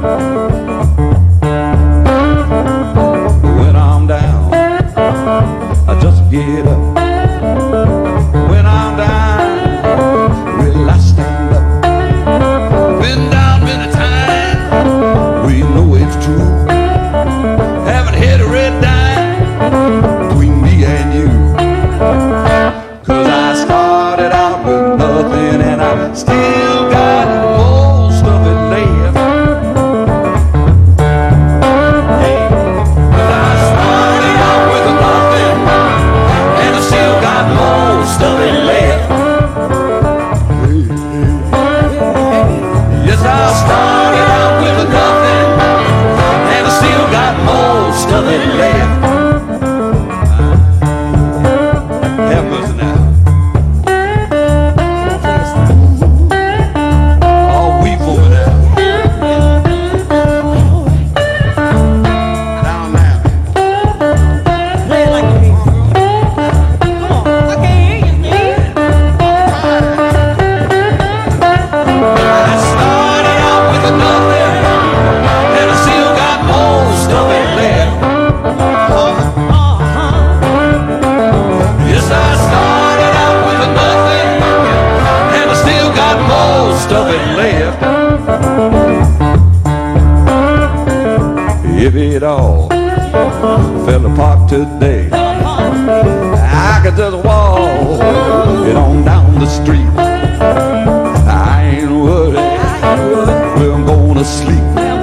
When I'm down, I just get up. When I'm down, well, I stand up. Been down it left. If it all fell apart today, I could just walk it on down the street. I ain't worried where I'm gonna sleep.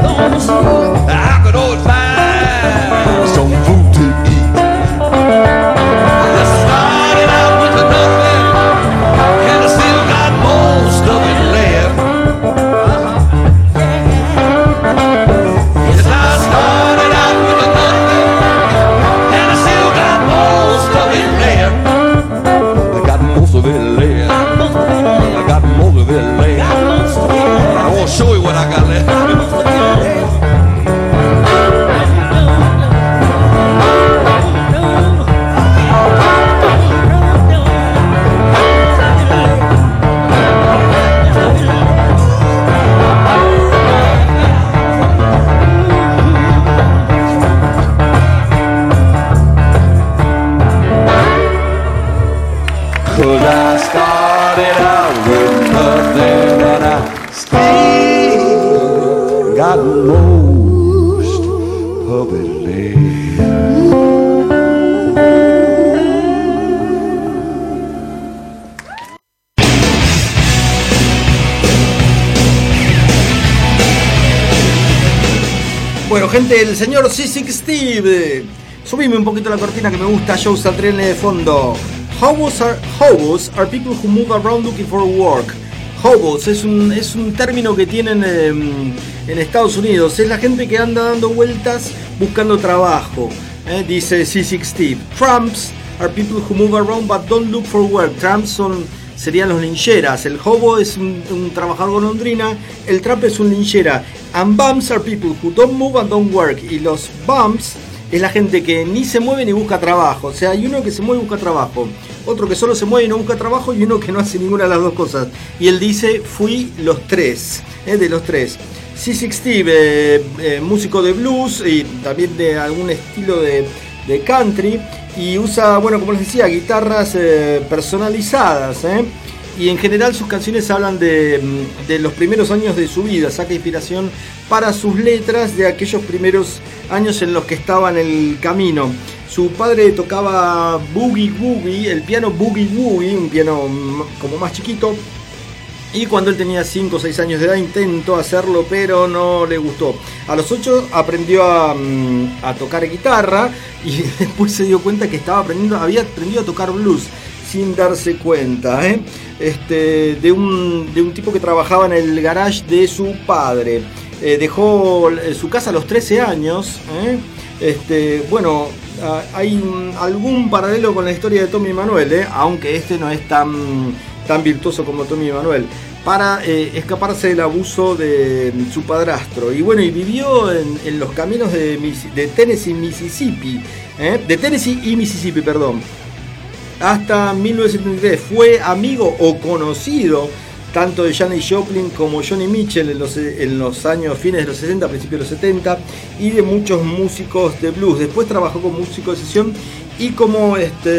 I could always find some food to eat. Just started out with nothing, and I still got most of it left. Yes, I started out with nothing, and I still got most of it left. I got most of it left. I got most of it left. I want to show you what I got left. Cause I started out with nothing, but I still got most of it left. Bueno, gente, el señor Sissy Steve. Subime un poquito la cortina que me gusta. Joe Satriani de fondo. Hobos are people who move around looking for work. Hobos es un término que tienen en Estados Unidos. Es la gente que anda dando vueltas buscando trabajo. Dice Sissy Steve. Tramps are people who move around but don't look for work. Tramps serían los lincheras. El hobo es un trabajador golondrina. El tramp es un linchera. And bums are people who don't move and don't work. Y los bums es la gente que ni se mueve ni busca trabajo. O sea, hay uno que se mueve y busca trabajo, otro que solo se mueve y no busca trabajo, y uno que no hace ninguna de las dos cosas. Y él dice, fui los tres, de los tres. Sissy Steve, músico de blues y también de algún estilo de country. Y usa, bueno, como les decía, guitarras personalizadas, Y en general sus canciones hablan de los primeros años de su vida. Saca inspiración para sus letras de aquellos primeros años en los que estaba en el camino. Su padre tocaba boogie woogie, el piano boogie woogie, un piano como más chiquito. Y cuando él tenía 5 o 6 años de edad intentó hacerlo, pero no le gustó. A los 8 aprendió a tocar guitarra y después se dio cuenta que había aprendido a tocar blues sin darse cuenta, de un tipo que trabajaba en el garage de su padre. Dejó su casa a los 13 años. Bueno, hay algún paralelo con la historia de Tommy Emmanuel, aunque no es tan virtuoso como Tommy Emmanuel, para escaparse del abuso de su padrastro. Y bueno, y vivió en los caminos de Tennessee, Mississippi, de Tennessee y Mississippi, perdón, hasta 1973. Fue amigo o conocido tanto de Janis Joplin como Johnny Mitchell en los años fines de los 60, principios de los 70, y de muchos músicos de blues. Después trabajó como músico de sesión y como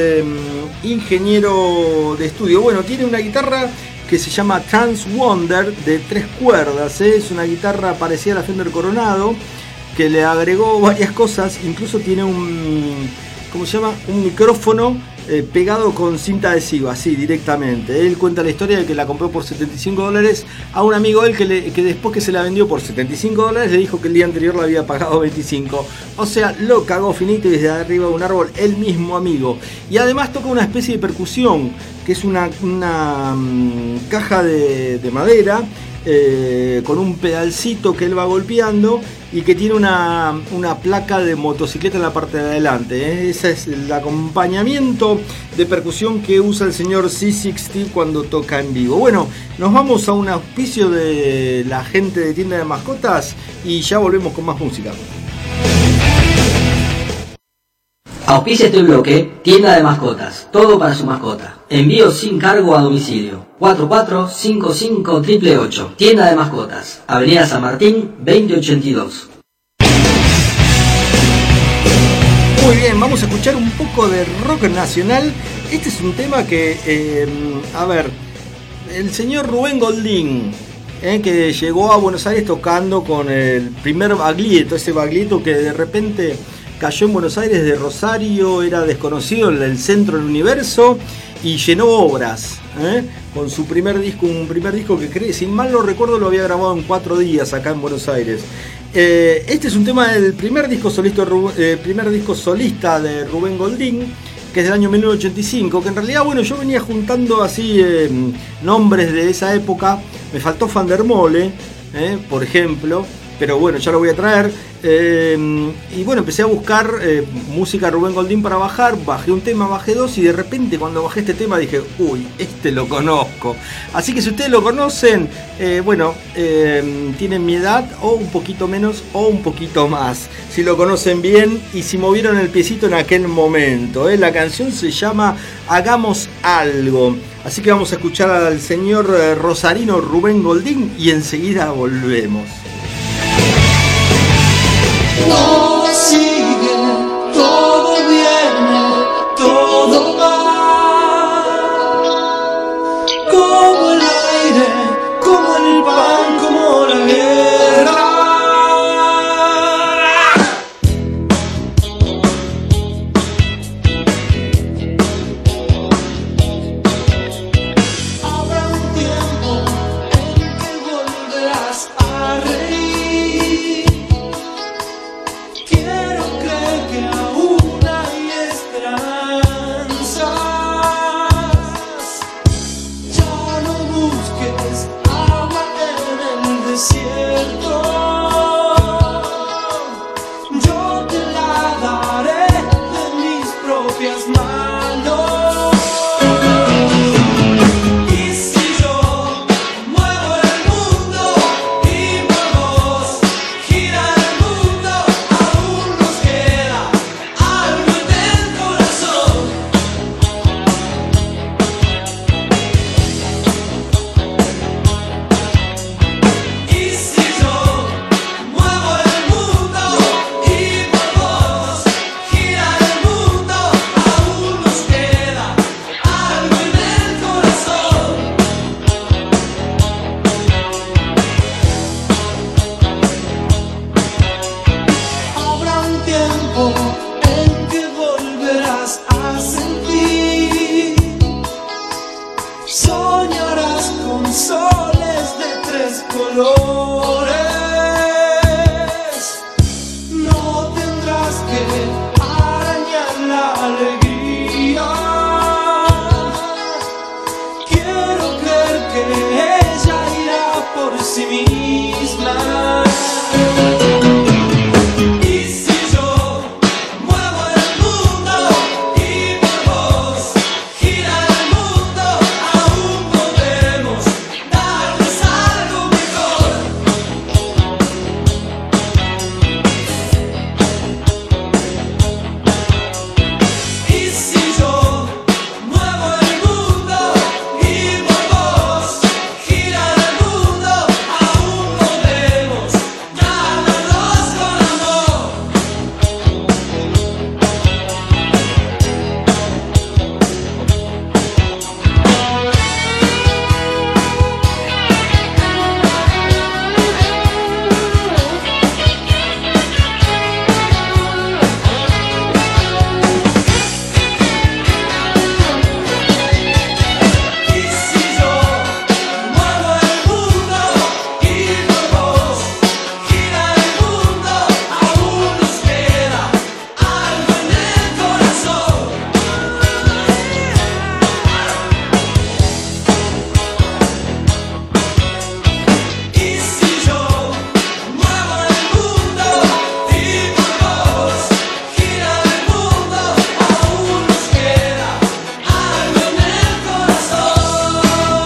ingeniero de estudio. Bueno, tiene una guitarra que se llama Trans Wonder de 3 cuerdas, Es una guitarra parecida a la Fender Coronado, que le agregó varias cosas. Incluso tiene un micrófono pegado con cinta adhesiva, así directamente. Él cuenta la historia de que la compró por $75 a un amigo de él que después que se la vendió por $75 le dijo que el día anterior la había pagado 25. O sea, lo cagó finito y desde arriba de un árbol, el mismo amigo. Y además toca una especie de percusión, que es una caja de madera con un pedalcito que él va golpeando y que tiene una placa de motocicleta en la parte de adelante. Ese es el acompañamiento de percusión que usa el señor Sissy Steve cuando toca en vivo. Bueno, nos vamos a un auspicio de la gente de tienda de mascotas y ya volvemos con más música. Auspicia este bloque, tienda de mascotas, todo para su mascota. Envío sin cargo a domicilio. 445588. Tienda de mascotas, Avenida San Martín, 2082. Muy bien, vamos a escuchar un poco de rock nacional. Este es un tema que, el señor Rubén Goldín, que llegó a Buenos Aires tocando con el primer Baglietto, ese Baglietto que de repente cayó en Buenos Aires de Rosario, era desconocido en el centro del universo y llenó obras, con su primer disco, un primer disco que si mal no recuerdo lo había grabado en 4 días acá en Buenos Aires. Este es un tema del primer disco solista de Rubén Goldín, que es del año 1985, que en realidad, bueno, yo venía juntando así nombres de esa época. Me faltó Van der Mole, por ejemplo, pero bueno, ya lo voy a traer. Y bueno, empecé a buscar música de Rubén Goldín para bajar. Bajé un tema, bajé 2 y de repente cuando bajé este tema dije, uy, este lo conozco. Así que si ustedes lo conocen, tienen mi edad o un poquito menos o un poquito más. Si lo conocen bien y si movieron el piecito en aquel momento. La canción se llama Hagamos Algo. Así que vamos a escuchar al señor rosarino Rubén Goldín y enseguida volvemos. Todo sigue, todo viene, todo va. Como el aire, como el pan, como la guerra. Habrá un tiempo en que volverás a reír. Quiero creer que aún hay esperanzas. Ya no busques agua en el desierto. Yo te la daré de mis propias manos. Y si yo muevo el mundo y por vos gira el mundo, aún nos queda algo en el corazón. Y si yo muevo el mundo y por vos gira el mundo, aún nos queda algo en el corazón. Habrá un tiempo en que volverás a sentir. Soñarás con soles de 3 colores. No tendrás que arañar la alegría. Quiero creer que ella irá por sí misma. Y si yo muevo el mundo y por vos gira el mundo, aún podemos darles algo mejor. Y si yo muevo el mundo y por vos gira el mundo, aún podemos darnos con amor. Y si yo muevo el mundo y por vos gira el mundo, aún nos queda algo en el corazón. Y si yo muevo el mundo y por vos gira el mundo, aún nos queda algo en el corazón.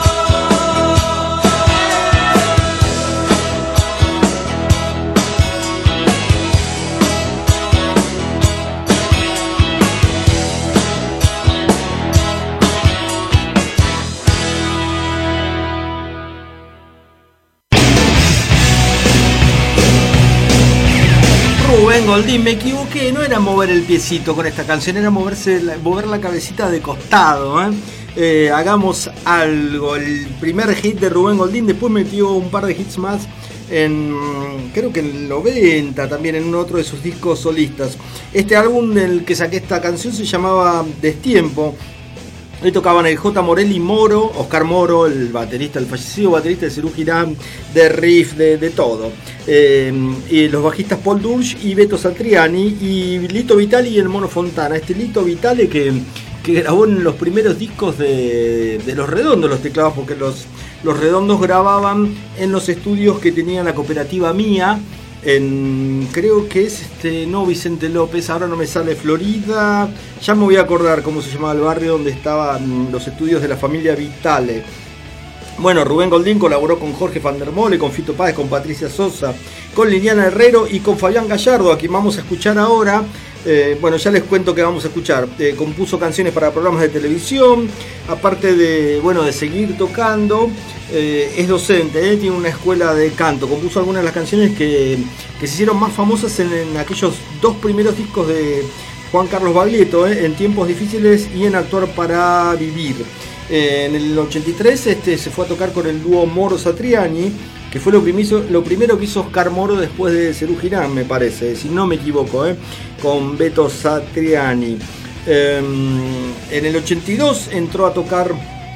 Rubén Goldín, me equivoqué, no era mover el piecito con esta canción, era mover la cabecita de costado, Hagamos algo. El primer hit de Rubén Goldín, después metió un par de hits más creo que en el 90 también, en otro de sus discos solistas. Este álbum del que saqué esta canción se llamaba Destiempo. Ahí tocaban el J. Morelli Moro, Oscar Moro, el baterista, el fallecido baterista de Serú Girán, de Riff, de todo. Y los bajistas Paul Dursch y Beto Satriani, y Lito Vitale y el Mono Fontana. Este Lito Vitale que grabó en los primeros discos de Los Redondos los teclados, porque los Redondos grababan en los estudios que tenía la cooperativa Mía, creo que es no Vicente López, ahora no me sale, Florida, ya me voy a acordar cómo se llamaba el barrio donde estaban los estudios de la familia Vitale. Bueno, Rubén Goldín colaboró con Jorge Van der Mole, con Fito Páez, con Patricia Sosa, con Liliana Herrero y con Fabián Gallardo, a quien vamos a escuchar ahora. Bueno, ya les cuento que vamos a escuchar. Compuso canciones para programas de televisión, aparte de seguir tocando. Es docente, tiene una escuela de canto. Compuso algunas de las canciones que se hicieron más famosas en aquellos dos primeros discos de Juan Carlos Baglietto, En Tiempos Difíciles y en Actuar para Vivir. En el 83 se fue a tocar con el dúo Moro Satriani, que fue lo primero que hizo Oscar Moro después de Serú Girán, me parece, si no me equivoco, con Beto Satriani. En el 82 entró a tocar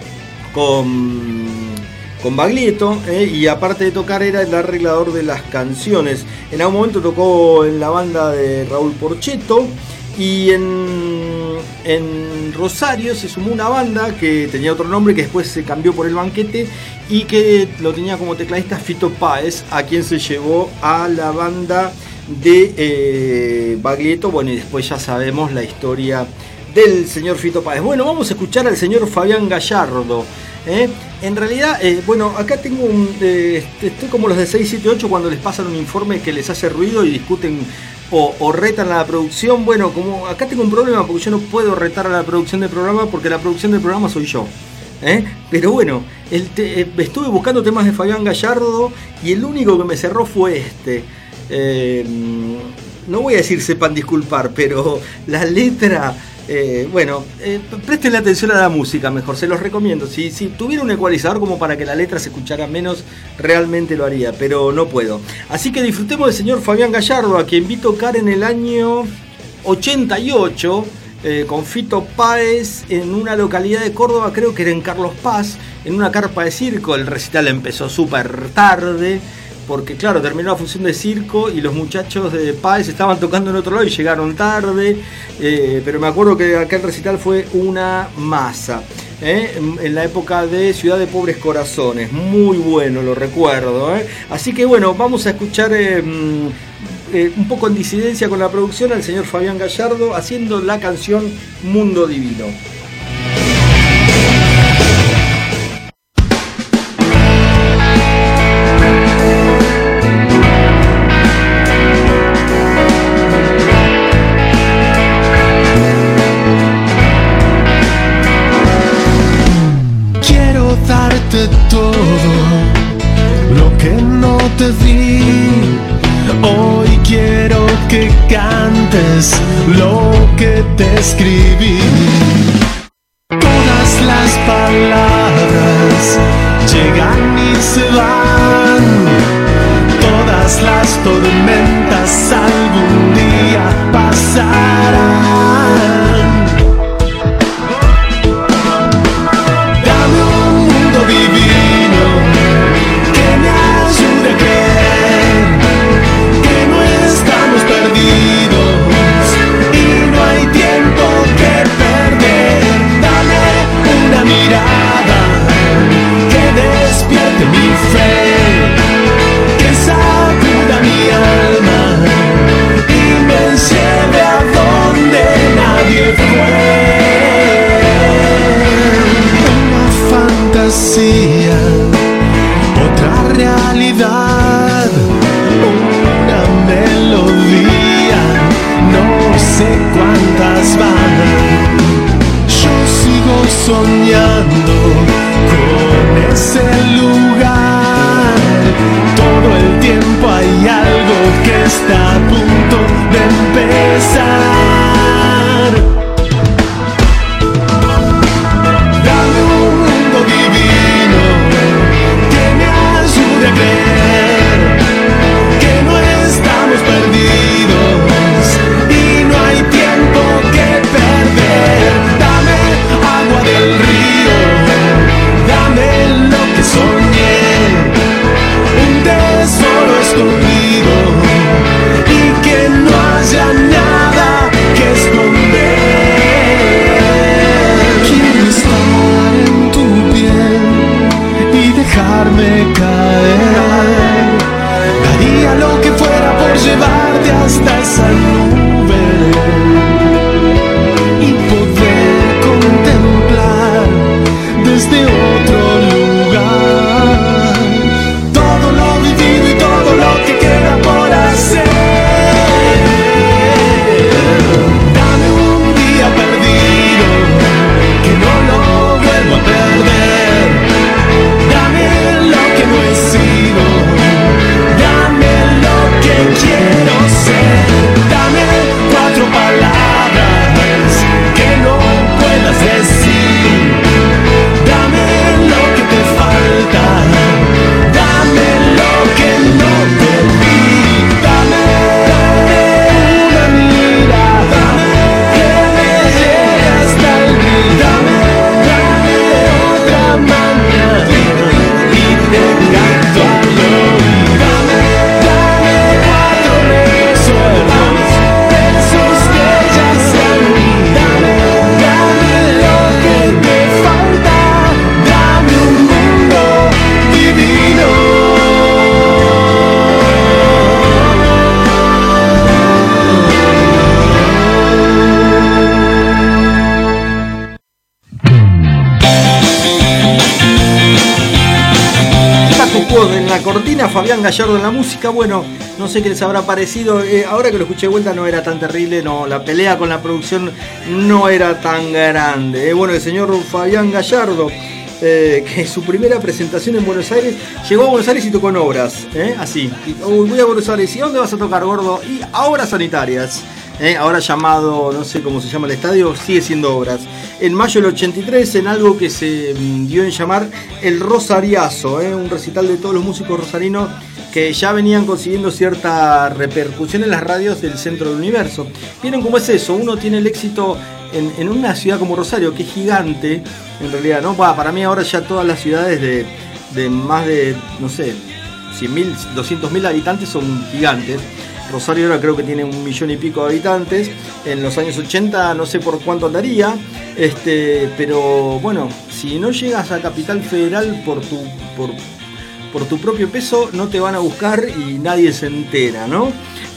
con Baglietto, y aparte de tocar era el arreglador de las canciones. En algún momento tocó en la banda de Raúl Porchetto, y en Rosario se sumó una banda que tenía otro nombre, que después se cambió por El Banquete, y que lo tenía como tecladista Fito Páez, a quien se llevó a la banda de Baglietto. Bueno, y después ya sabemos la historia del señor Fito Páez. Bueno, vamos a escuchar al señor Fabián Gallardo. En realidad, acá tengo estoy como los de 678 cuando les pasan un informe que les hace ruido y discuten o retan a la producción. Bueno, como acá tengo un problema porque yo no puedo retar a la producción del programa, porque la producción del programa soy yo. Pero bueno, estuve buscando temas de Fabián Gallardo y el único que me cerró fue este. No voy a decir sepan disculpar, pero la letra... prestenle atención a la música mejor, se los recomiendo. Si tuviera un ecualizador como para que la letra se escuchara menos, realmente lo haría, pero no puedo. Así que disfrutemos del señor Fabián Gallardo, a quien vi tocar en el año 88 con Fito Páez en una localidad de Córdoba, creo que era en Carlos Paz, en una carpa de circo. El recital empezó súper tarde, porque claro, terminó la función de circo y los muchachos de Páez estaban tocando en otro lado y llegaron tarde, pero me acuerdo que aquel recital fue una masa, en la época de Ciudad de Pobres Corazones, muy bueno, lo recuerdo. Así que bueno, vamos a escuchar un poco en disidencia con la producción al señor Fabián Gallardo haciendo la canción Mundo Divino. Todo lo que no te di, hoy quiero que cantes lo que te escribí. Todas las palabras llegan y se van, todas las tormentas algún día pasarán. Que sacuda mi alma dejarme caer. Daría lo que fuera por llevarte hasta esa nube y poder contemplar desde otro lugar todo lo vivido y todo lo que queda por hacer. Dame un día perdido que no lo vuelvo a perder. Dame lo que no he sido, dame lo que quiero ser. Dame 4 palabras que no puedas decir. Dame lo que te falta, dame lo que no te di. Dame una mirada que me llegue hasta el fin. Dame otra mañana y te canto al oído. Dame 4 recuerdos, esos que ya se han ido. Dame lo que te falta, dame un mundo divino. Status quo en la cortina, Fabián Gallardo en la música. Bueno, no sé qué les habrá parecido. Ahora que lo escuché de vuelta no era tan terrible, no, la pelea con la producción no era tan grande. Bueno, el señor Fabián Gallardo, que su primera presentación en Buenos Aires, llegó a Buenos Aires y tocó en obras, así. Voy a Buenos Aires, ¿y dónde vas a tocar, gordo? Y a Obras Sanitarias. Ahora llamado, no sé cómo se llama el estadio, sigue siendo Obras. En mayo del 83, en algo que se dio en llamar el Rosariazo, un recital de todos los músicos rosarinos que ya venían consiguiendo cierta repercusión en las radios del centro del universo. ¿Vieron cómo es eso? Uno tiene el éxito en una ciudad como Rosario, que es gigante, en realidad, ¿no? Para mí ahora ya todas las ciudades de más de, no sé, 100.000, 200.000 habitantes son gigantes. Rosario ahora creo que tiene 1 millón y pico de habitantes. En los años 80 no sé por cuánto andaría. Pero bueno, si no llegas a Capital Federal por tu propio peso, no te van a buscar y nadie se entera, ¿no?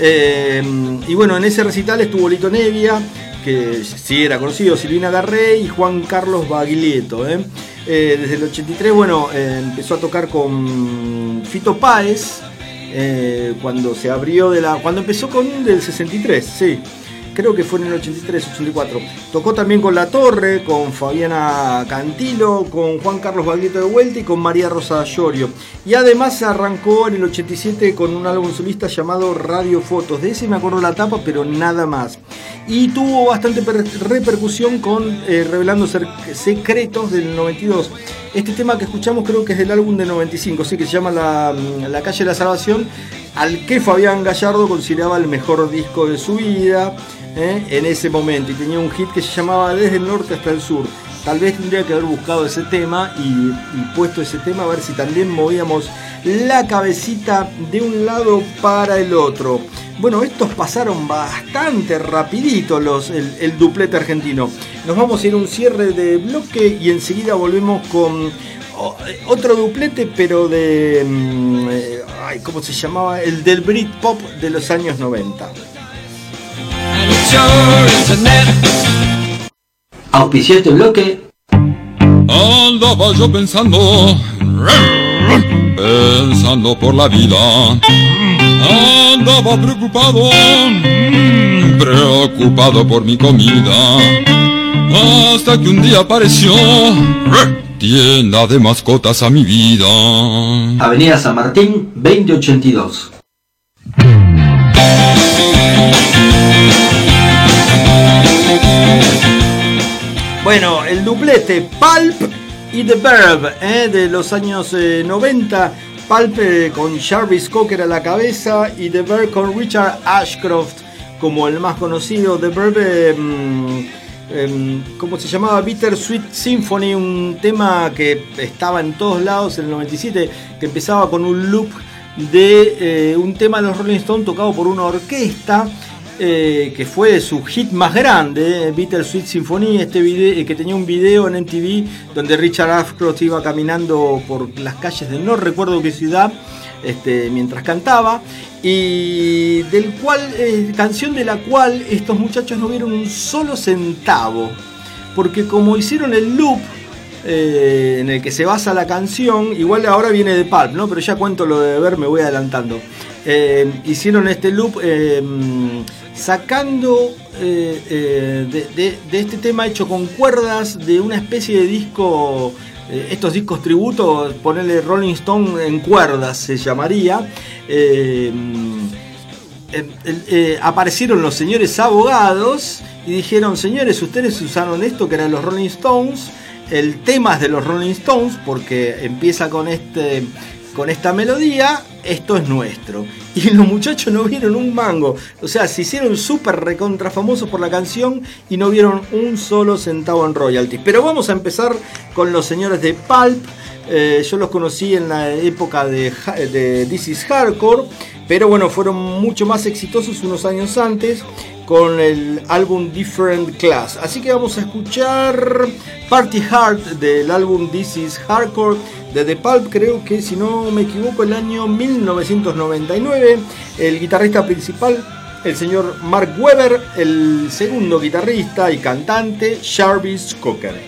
Y bueno, en ese recital estuvo Lito Nevia, que sí era conocido, Silvina Garré y Juan Carlos Baglietto. Desde el 83, bueno, empezó a tocar con Fito Páez. Cuando se abrió cuando empezó con del 63, sí, creo que fue en el 83, 84. Tocó también con La Torre, con Fabiana Cantilo, con Juan Carlos Baglietto de vuelta y con María Rosa Llorio. Y además arrancó en el 87 con un álbum solista llamado Radio Fotos. De ese me acuerdo la tapa, pero nada más. Y tuvo bastante repercusión con Revelando Secretos del 92. Este tema que escuchamos creo que es del álbum del 95, sí, que se llama La Calle de la Salvación, al que Fabián Gallardo consideraba el mejor disco de su vida en ese momento. Y tenía un hit que se llamaba Desde el Norte hasta el Sur. Tal vez tendría que haber buscado ese tema y puesto ese tema a ver si también movíamos la cabecita de un lado para el otro. Bueno, estos pasaron bastante rapidito el duplete argentino. Nos vamos a ir a un cierre de bloque y enseguida volvemos con otro duplete, pero de... ¿cómo se llamaba? El del Britpop de los años 90. Auspició este bloque. Andaba yo pensando por la vida. Andaba preocupado por mi comida. Hasta que un día apareció tienda de mascotas a mi vida. Avenida San Martín, 2082. Bueno, el duplete Pulp y The Verb de los años 90. Pulp con Jarvis Cocker a la cabeza y The Verb con Richard Ashcroft como el más conocido. The Verb, ¿cómo se llamaba? Bittersweet Symphony, un tema que estaba en todos lados en el 97, que empezaba con un loop de un tema de los Rolling Stones tocado por una orquesta. que fue su hit más grande, Bittersweet Symphony, este video, que tenía un video en MTV donde Richard Ashcroft iba caminando por las calles de no recuerdo qué ciudad, mientras cantaba, y del cual, canción de la cual estos muchachos no vieron un solo centavo, porque como hicieron el loop en el que se basa la canción, igual ahora viene de Pulp, ¿no? Pero ya cuento lo de ver, me voy adelantando. Hicieron este loop sacando de este tema hecho con cuerdas de una especie de disco, estos discos tributos, ponerle Rolling Stone en cuerdas se llamaría. Aparecieron los señores abogados y dijeron: señores, ustedes usaron esto que eran los Rolling Stones, el tema es de los Rolling Stones porque empieza con esta melodía, esto es nuestro. Y los muchachos no vieron un mango, o sea, se hicieron súper recontra famosos por la canción y no vieron un solo centavo en royalties. Pero vamos a empezar con los señores de Pulp. Yo los conocí en la época de This Is Hardcore, pero bueno, fueron mucho más exitosos unos años antes con el álbum Different Class. Así que vamos a escuchar Party Hard del álbum This Is Hardcore de The Pulp, creo que si no me equivoco el año 1999. El guitarrista principal, el señor Mark Webber, el segundo guitarrista y cantante, Jarvis Cocker.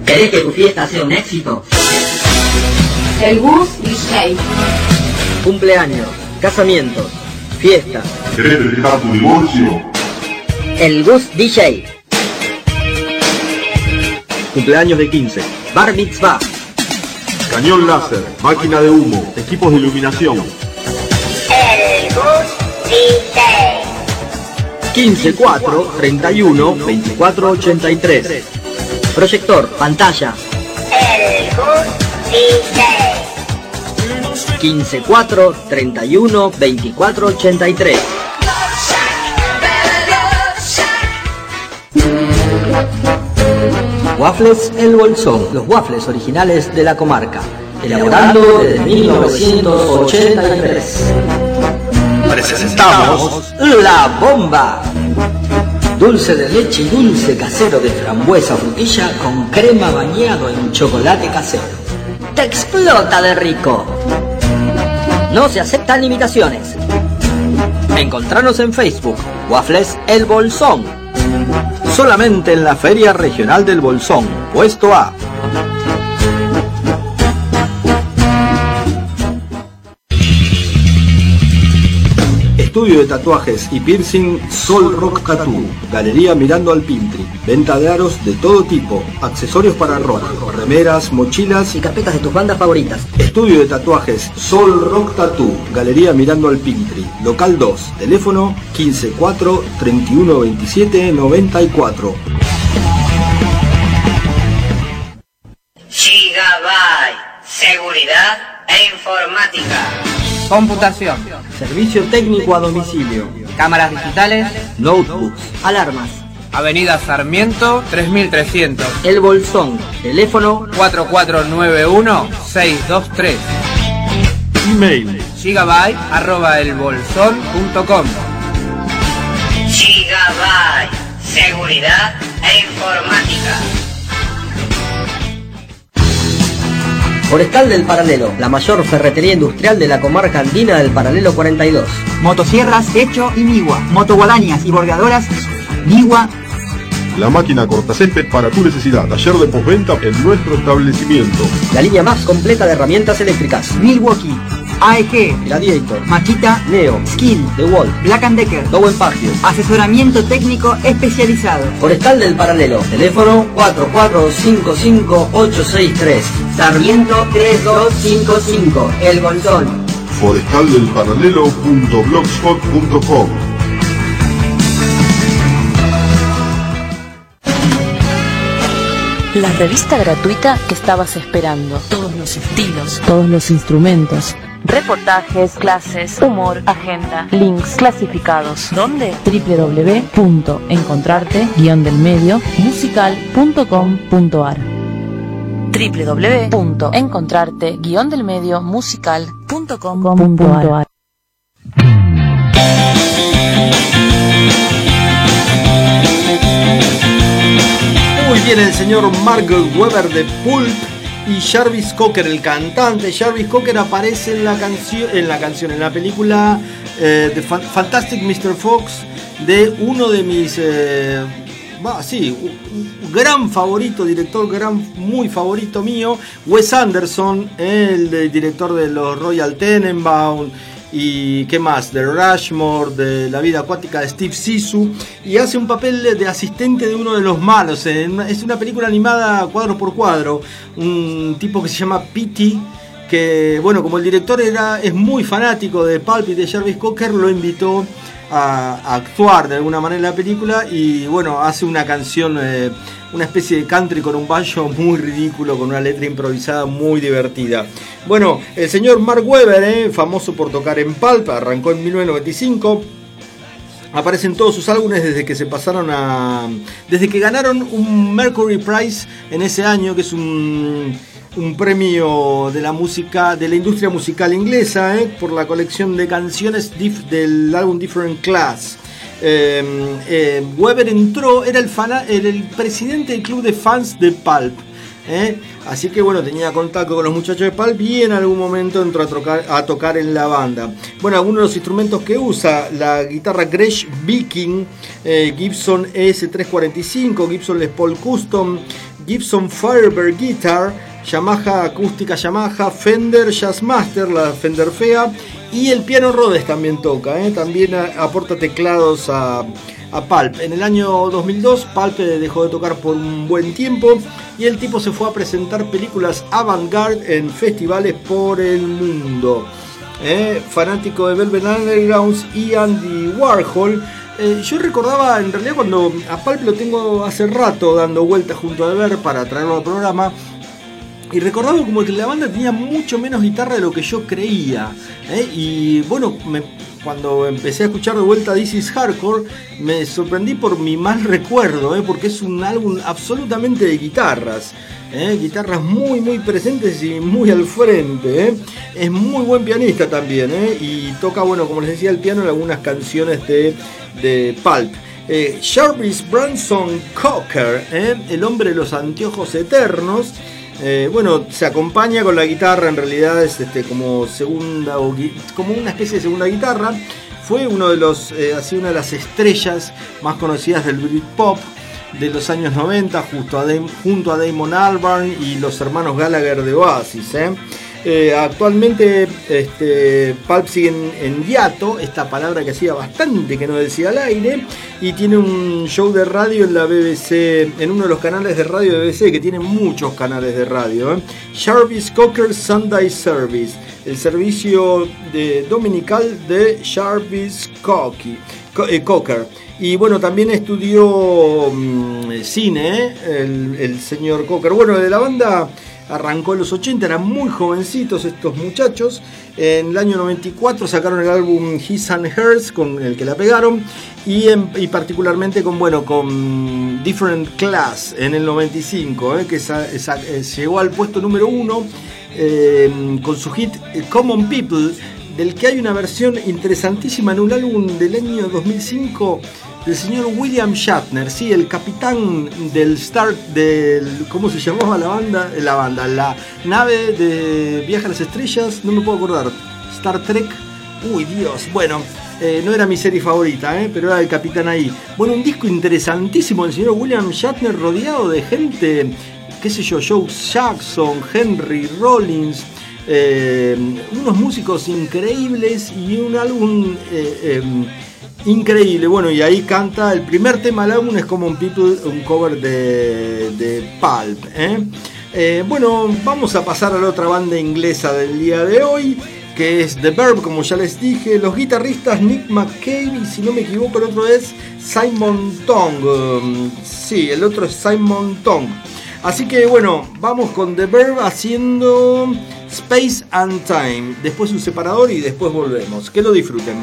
¿Querés que tu fiesta sea un éxito? El Bus DJ. Cumpleaños, casamientos, fiestas. ¿Querés festejar tu divorcio? El Bus DJ. Cumpleaños de 15. Bar mitzvah. Cañón láser, máquina de humo, equipos de iluminación. El Bus DJ. 15 4 31 24 83. Proyector, pantalla. El Bus DJ. 15 4 31 24 83. Waffles El Bolsón, los waffles originales de la comarca, elaborando desde 1983. Presentamos La Bomba. Dulce de leche y dulce casero de frambuesa frutilla con crema bañado en chocolate casero. ¡Te explota de rico! No se aceptan imitaciones. Encontranos en Facebook, Waffles El Bolsón. solamente en la Feria Regional del Bolsón, puesto A. Estudio de tatuajes y piercing Sol Rock Tattoo. Galería mirando al Pintri. Venta de aros de todo tipo. Accesorios para rock, remeras, mochilas y carpetas de tus bandas favoritas. Estudio de tatuajes Sol Rock Tattoo. Galería mirando al Pintri. Local 2. Teléfono 154 31 27 94. Gigabyte. Seguridad e informática. Computación. Servicio técnico a domicilio. Cámaras digitales. Notebooks. Alarmas. Avenida Sarmiento 3300. El Bolsón. Teléfono 4491-623. Email gigabyte@elbolsón.com. Gigabyte. Seguridad e informática. Forestal del Paralelo, la mayor ferretería industrial de la comarca andina del Paralelo 42. Motosierras, Hecho y Nigua. Motoguadañas y bordeadoras, Nigua. La máquina cortacésped para tu necesidad. Taller de postventa en nuestro establecimiento. La línea más completa de herramientas eléctricas. Milwaukee, AEG, Gladiator, Makita, Neo, Skill, DeWalt, Black & Decker, Dowen Pagio. Asesoramiento técnico especializado. Forestal del Paralelo, teléfono 4455863. Sarmiento 3255, El Bolsón. Forestaldelparalelo.blogspot.com. La revista gratuita que estabas esperando. Todos los estilos, todos los instrumentos. Reportajes, clases, humor, agenda, links clasificados. ¿Dónde? www.encontrarte-musical.com.ar www.encontrarte-musical.com.ar. Muy bien, el señor Mark Webber de Pulp y Jarvis Cocker, el cantante. Jarvis Cocker aparece en la película The Fantastic Mr. Fox, de uno de mis un gran favorito, director muy favorito mío, Wes Anderson, el director de los Royal Tenenbaum y qué más, de Rushmore, de La vida acuática de Steve Zissou, y hace un papel de asistente de uno de los malos. Es una película animada cuadro por cuadro, un tipo que se llama Petey, que bueno, como el director es muy fanático de Pulp y de Jarvis Cocker, lo invitó a actuar de alguna manera en la película, y bueno, hace una canción, una especie de country con un banjo muy ridículo, con una letra improvisada muy divertida. Bueno, el señor Mark Webber, famoso por tocar en Pulp, arrancó en 1995. Aparecen todos sus álbumes desde que desde que ganaron un Mercury Prize en ese año, que es un premio de la música, de la industria musical inglesa, por la colección de canciones del álbum Different Class. Webber entró, era el presidente del club de fans de Pulp. Así que bueno, tenía contacto con los muchachos de Pulp y en algún momento entró a tocar en la banda. Bueno, algunos de los instrumentos que usa: la guitarra Gretsch Viking, Gibson ES345, Gibson Les Paul Custom, Gibson Firebird Guitar, Yamaha acústica Yamaha, Fender Jazzmaster, la Fender fea, y el piano Rhodes también toca, también aporta teclados a Pulp. En el año 2002 Pulp dejó de tocar por un buen tiempo y el tipo se fue a presentar películas avant-garde en festivales por el mundo. Fanático de Velvet Underground y Andy Warhol. Yo recordaba, en realidad, cuando a Pulp lo tengo hace rato dando vueltas junto a Ver para traerlo al programa, y recordaba como que la banda tenía mucho menos guitarra de lo que yo creía, y bueno, cuando empecé a escuchar de vuelta This Is Hardcore, me sorprendí por mi mal recuerdo, porque es un álbum absolutamente de guitarras. Guitarras muy presentes y muy al frente. Es muy buen pianista también, y toca, bueno, como les decía, el piano en algunas canciones de Pulp. Jarvis Branson Cocker, el hombre de los anteojos eternos. Bueno, se acompaña con la guitarra, en realidad es como segunda como una especie de segunda guitarra. Fue uno de los una de las estrellas más conocidas del Britpop de los años 90, junto a Damon Albarn y los hermanos Gallagher de Oasis. Actualmente Pulp sigue en hiato, esta palabra que hacía bastante que no decía al aire, y tiene un show de radio en la BBC, en uno de los canales de radio de BBC, que tiene muchos canales de radio. Jarvis Cocker Sunday Service, el servicio dominical de Jarvis Cocker. Y bueno, también estudió cine, el señor Cocker. Bueno, de la banda arrancó en los 80, eran muy jovencitos estos muchachos. En el año 94 sacaron el álbum His and Hers, con el que la pegaron, y particularmente con Different Class en el 95, que llegó al puesto número 1 con su hit Common People, del que hay una versión interesantísima en un álbum del año 2005 del señor William Shatner, sí, el capitán del ¿cómo se llamaba la banda? La nave de Viaje a las Estrellas, no me puedo acordar, Star Trek, uy Dios, bueno, no era mi serie favorita, pero era el capitán ahí. Bueno, un disco interesantísimo del señor William Shatner, rodeado de gente, qué sé yo, Joe Jackson, Henry Rollins, unos músicos increíbles y un álbum increíble. Bueno, y ahí canta el primer tema del álbum, es Common People, un cover de Pulp. Bueno, vamos a pasar a la otra banda inglesa del día de hoy, que es The Verb, como ya les dije. Los guitarristas Nick McCabe, y si no me equivoco el otro es Simon Tong. Sí, el otro es Simon Tong. Así que bueno, vamos con The Verb haciendo Space and Time, después un separador y después volvemos. Que lo disfruten.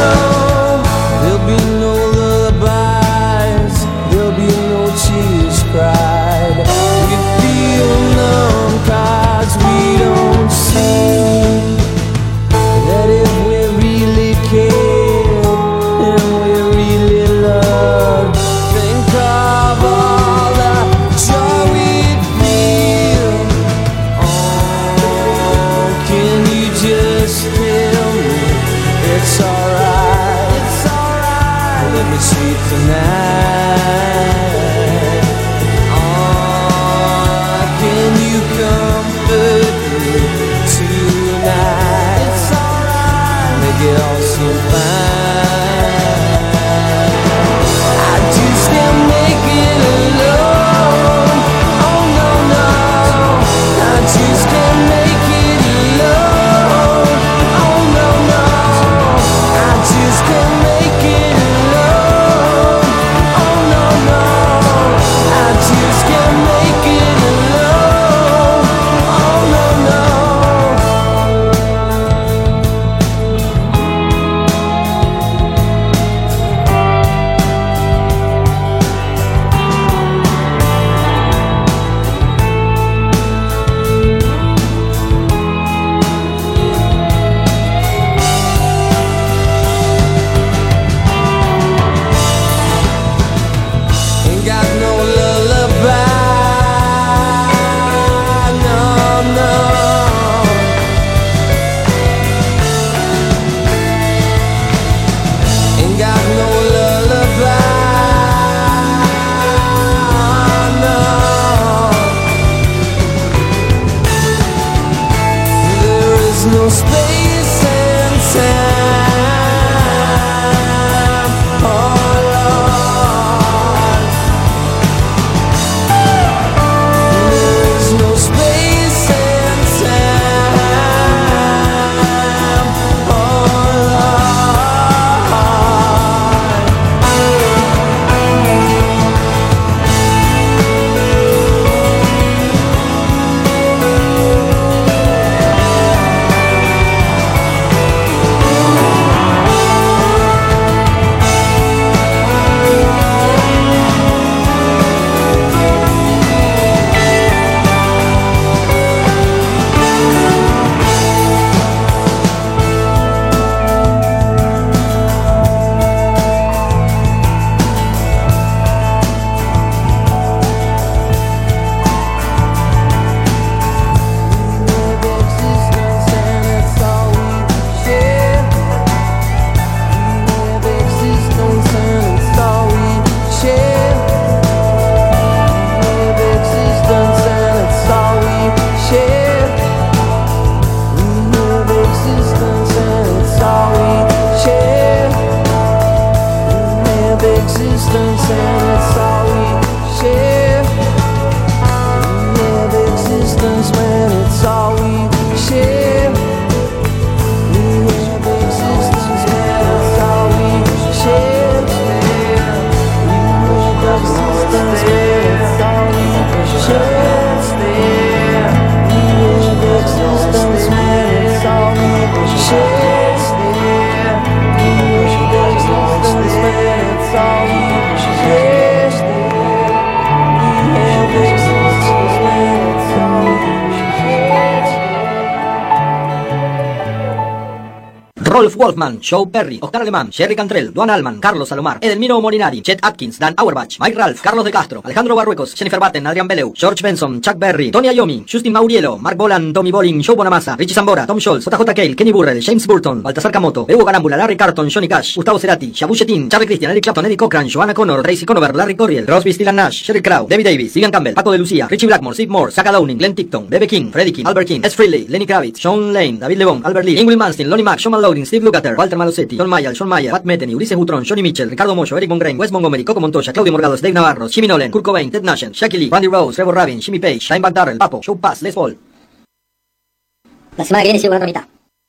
There'll be no lullabies, there'll be no tears. and it's all we share. We have existence when it's all we share. We have existence when it's all we share. We have existence when it's all we share. We have existence when it's all we share. We have existence when it's all we share. We have existence when it's all we Rolf Wolfman, Joe Perry, Oscar Alemán, Jerry Cantrell, Duane Allman, Carlos Salomar, Edelmiro Molinari, Chet Atkins, Dan Auerbach, Mike Ralph, Carlos de Castro, Alejandro Barruecos, Jennifer Batten, Adrian Bellew, George Benson, Chuck Berry, Tony Iommi, Justin Mauriello, Mark Bolan, Tommy Bolin, Joe Bonamassa, Richie Zambora, Tom Scholz, JJ Cale, Kenny Burrell, James Burton, Baltasar Camoto, Hugo Garambula, Larry Carton, Johnny Cash, Gustavo Cerati, Shabu Shetin, Charlie Christian, Eric Clapton, Eddie Cochran, Joanna Connor, Tracy Conover, Larry Coryell, Crosby, Stills Nash, Sheryl Crow, Debbie Davis, Vivian Campbell, Paco de Lucía, Richie Blackmore, Steve Moore, Saka Downing, Glenn Tipton, Bebe King, Freddie King, Albert King, S. Frehley, Lenny Kravitz, Sean Lane, David Lebon, Albert Lee, Ingrid Malmsteen, Lonnie Mack, Sean Malloy, Steve Lukather, Walter Malosetti, John Mayall, John Mayer, Pat Metheny, Ulises Butrón, Johnny Mitchell, Ricardo Mollo, Eric Mongrain, Wes Montgomery, Coco Montoya, Claudio Morgados, Dave Navarro, Jimmy Nolen, Kurt Cobain, Ted Nugent, Jackie Lee, Randy Rose, Trevor Rabin, Jimmy Page, Dimebag Darrell, Papo, Joe Pass, Les Paul. La semana que viene sigo con la mitad.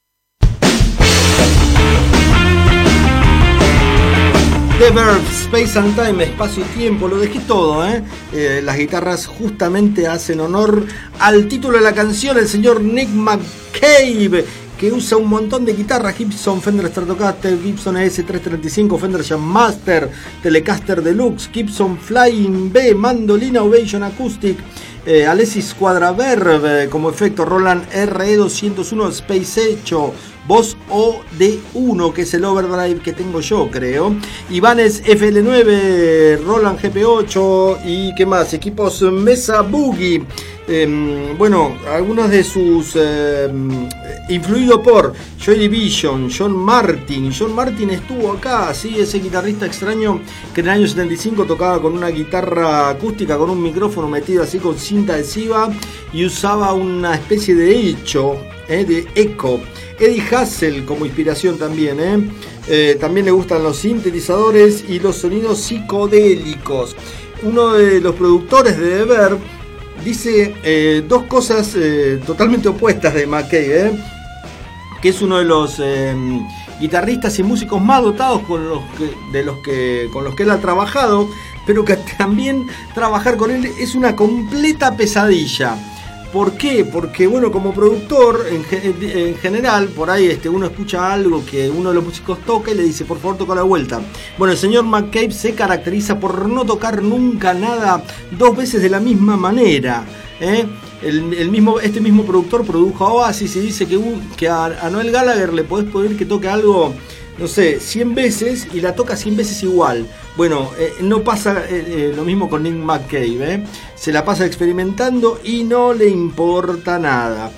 The Verb, Space and Time, espacio y tiempo, lo dejé todo, las guitarras justamente hacen honor al título de la canción, el señor Nick McCabe, que usa un montón de guitarras: Gibson, Fender Stratocaster, Gibson ES335, Fender Jazzmaster, Telecaster Deluxe, Gibson Flying B, mandolina Ovation Acoustic, Alesis Quadraverb como efecto, Roland RE201 Space Echo, voz OD1, que es el overdrive que tengo yo, creo, Ibanez FL9, Roland GP8 y qué más, equipos Mesa Boogie. Bueno, algunos de sus influido por Joy Division, John Martin. John Martin estuvo acá, sí, ese guitarrista extraño que en el año 75 tocaba con una guitarra acústica con un micrófono metido así con cinta adhesiva y usaba una especie de eco. Eddie Hassel como inspiración también, también le gustan los sintetizadores y los sonidos psicodélicos. Uno de los productores de The Verb dice dos cosas totalmente opuestas de McCabe, que es uno de los guitarristas y músicos más dotados con los que él ha trabajado, pero que también trabajar con él es una completa pesadilla. ¿Por qué? Porque bueno, como productor en general, por ahí uno escucha algo que uno de los músicos toca y le dice, por favor, toca la vuelta. Bueno, el señor McCabe se caracteriza por no tocar nunca nada dos veces de la misma manera. Este mismo productor produjo a Oasis y dice que a Noel Gallagher le podés pedir que toque algo, no sé, 100 veces y la toca 100 veces igual. Bueno, no pasa lo mismo con Nick McCabe, se la pasa experimentando y no le importa nada.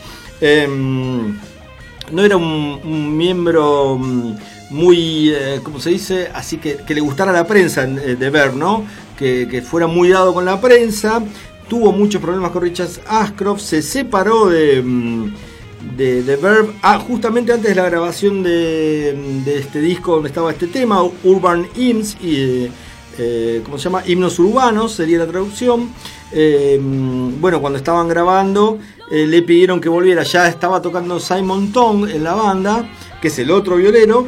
No era un miembro muy, ¿cómo se dice? Así que le gustara la prensa de Verb, ¿no? Que fuera muy dado con la prensa. Tuvo muchos problemas con Richard Ashcroft, se separó de Verb justamente antes de la grabación de este disco donde estaba este tema, Urban Hymns, ¿cómo se llama? Himnos urbanos sería la traducción. Bueno, cuando estaban grabando le pidieron que volviera, ya estaba tocando Simon Tong en la banda, que es el otro violero.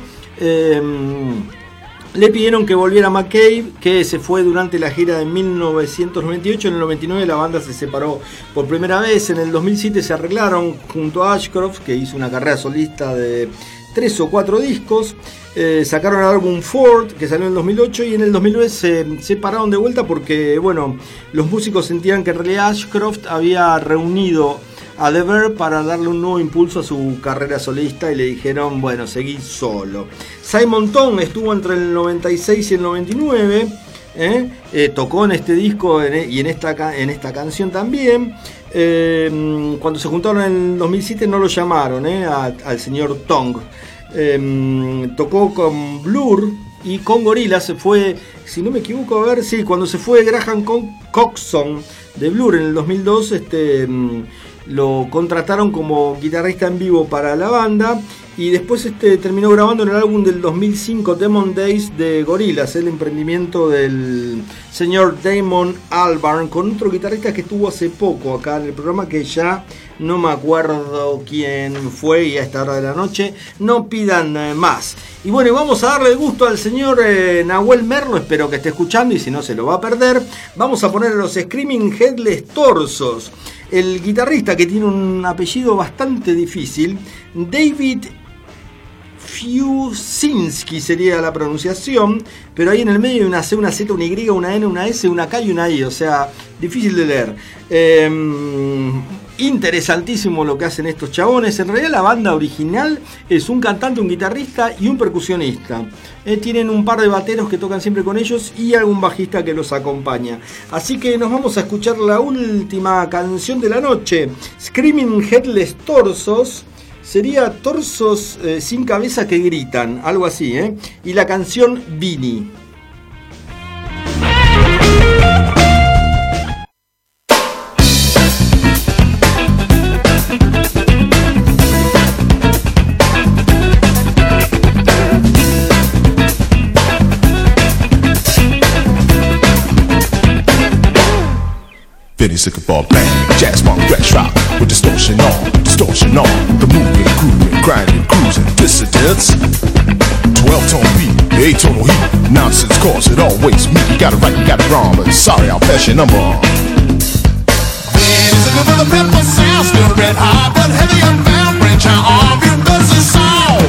Le pidieron que volviera McCabe, que se fue durante la gira de 1998. En el 99 la banda se separó por primera vez. En el 2007 se arreglaron junto a Ashcroft, que hizo una carrera solista de 3 o 4 discos. Sacaron el álbum Ford, que salió en el 2008, y en el 2009 se separaron de vuelta porque, bueno, los músicos sentían que en realidad Ashcroft había reunido a The Verb para darle un nuevo impulso a su carrera solista y le dijeron, bueno, seguí solo. Simon Tong estuvo entre el 96 y el 99, tocó en este disco y en esta canción también. Cuando se juntaron en el 2007 no lo llamaron al señor Tong. Tocó con Blur y con Gorillaz. Se fue, si no me equivoco, cuando se fue Graham Coxon de Blur en el 2002, lo contrataron como guitarrista en vivo para la banda y después terminó grabando en el álbum del 2005 Demon Days de Gorillaz, el emprendimiento del señor Damon Albarn, con otro guitarrista que estuvo hace poco acá en el programa, que ya no me acuerdo quién fue, y a esta hora de la noche no pidan más. Y bueno, vamos a darle el gusto al señor Nahuel Merlo, espero que esté escuchando y si no se lo va a perder. Vamos a poner a los Screaming Headless Torsos. El guitarrista, que tiene un apellido bastante difícil, David Fiusinski sería la pronunciación, pero ahí en el medio hay una C, una Z, una Y, una N, una S, una K y una I, o sea, difícil de leer. Interesantísimo lo que hacen estos chabones. En realidad la banda original es un cantante, un guitarrista y un percusionista. Tienen un par de bateros que tocan siempre con ellos y algún bajista que los acompaña. Así que nos vamos a escuchar la última canción de la noche, Screaming Headless Torsos. Sería torsos sin cabeza que gritan, algo así, ¿eh? Y la canción Vini. Vinny's looking for a bang, jazz funk, thrash rock with distortion on, the moving, grooving, grinding, cruising, dissidents. 12-tone beat, 8-tonal heat, nonsense cause it always me. You got it right, you got it wrong, but sorry, I'll pass your number on. Vinny's looking for the pepper sound, still red hot, but heavy unbound, branch out on you, does the sound.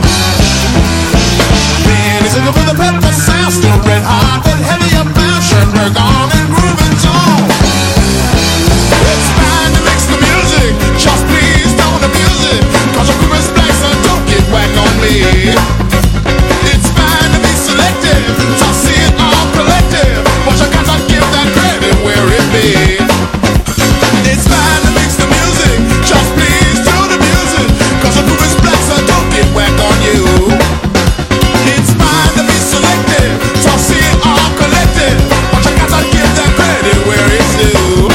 Vinny's looking for the pepper sound, still red hot, but heavy unbound, Schoenberg on and grooving zone. It's fine to mix the music, just please don't abuse it, cause your group is black, so don't get whack on me. It's fine to be selective, toss it all collective, but you gotta give that credit where it be. It's fine to mix the music, just please don't abuse it, cause your group is black, so don't get whack on you. It's fine to be selective, toss it all collective, but you gotta give that credit where it's due.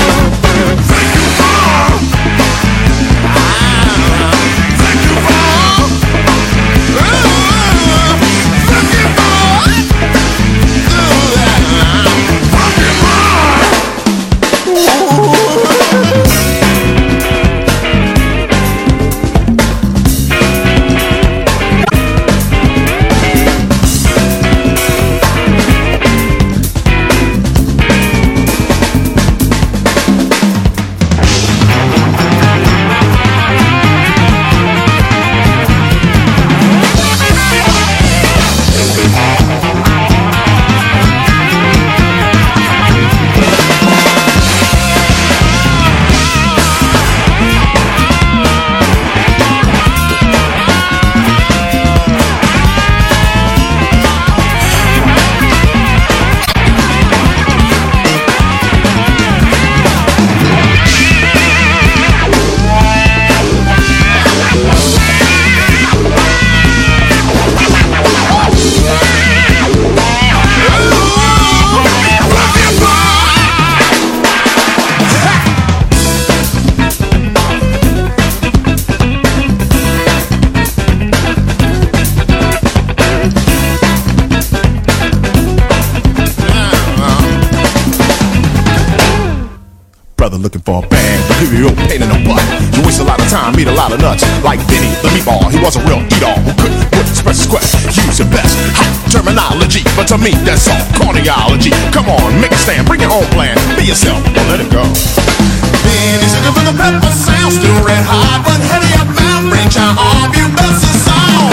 Looking for a bag, but give you a pain in the butt. You waste a lot of time, eat a lot of nuts. Like Vinny, the meatball, he was a real eat-all who couldn't express his quest. Use your best hot terminology, but to me that's all cardiology. Come on, make a stand, bring your own plan. Be yourself, don't let it go. Vinny's looking for the pepper sound, still red hot, but heavy up now. Branch out on you, that's the sound.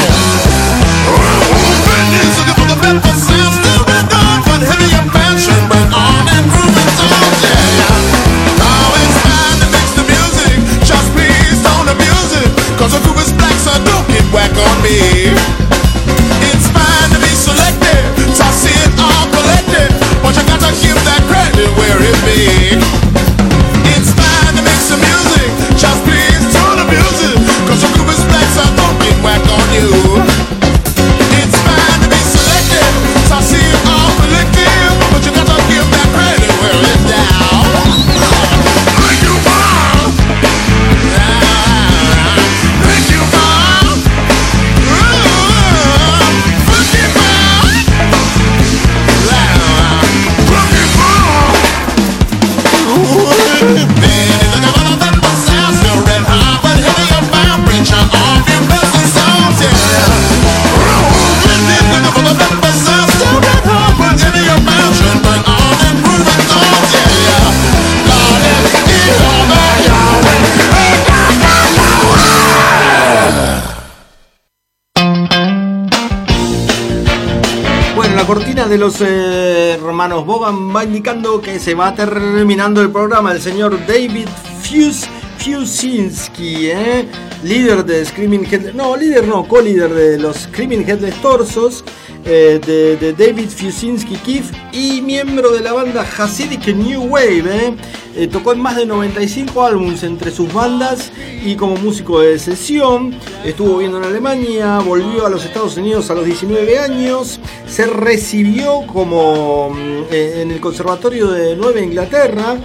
Vinny's looking for the pepper sound, still red hot, but heavy up now. Schoenberg on and grooving songs, yeah. Cause the group is black, so don't get whack on me. It's fine to be selective, toss it all collective, but you gotta give that credit where it be. It's fine to mix the music, just please don't abuse de los hermanos Bogan va indicando que se va terminando el programa. El señor David Fiusinski, líder de Screaming Headless, co-líder de los Screaming Headless Torsos, de David Fiusinski Keef, y miembro de la banda Hasidic New Wave. Tocó en más de 95 álbumes entre sus bandas y como músico de sesión. Estuvo viviendo en Alemania, volvió a los Estados Unidos a los 19 años, se recibió como en el Conservatorio de Nueva Inglaterra,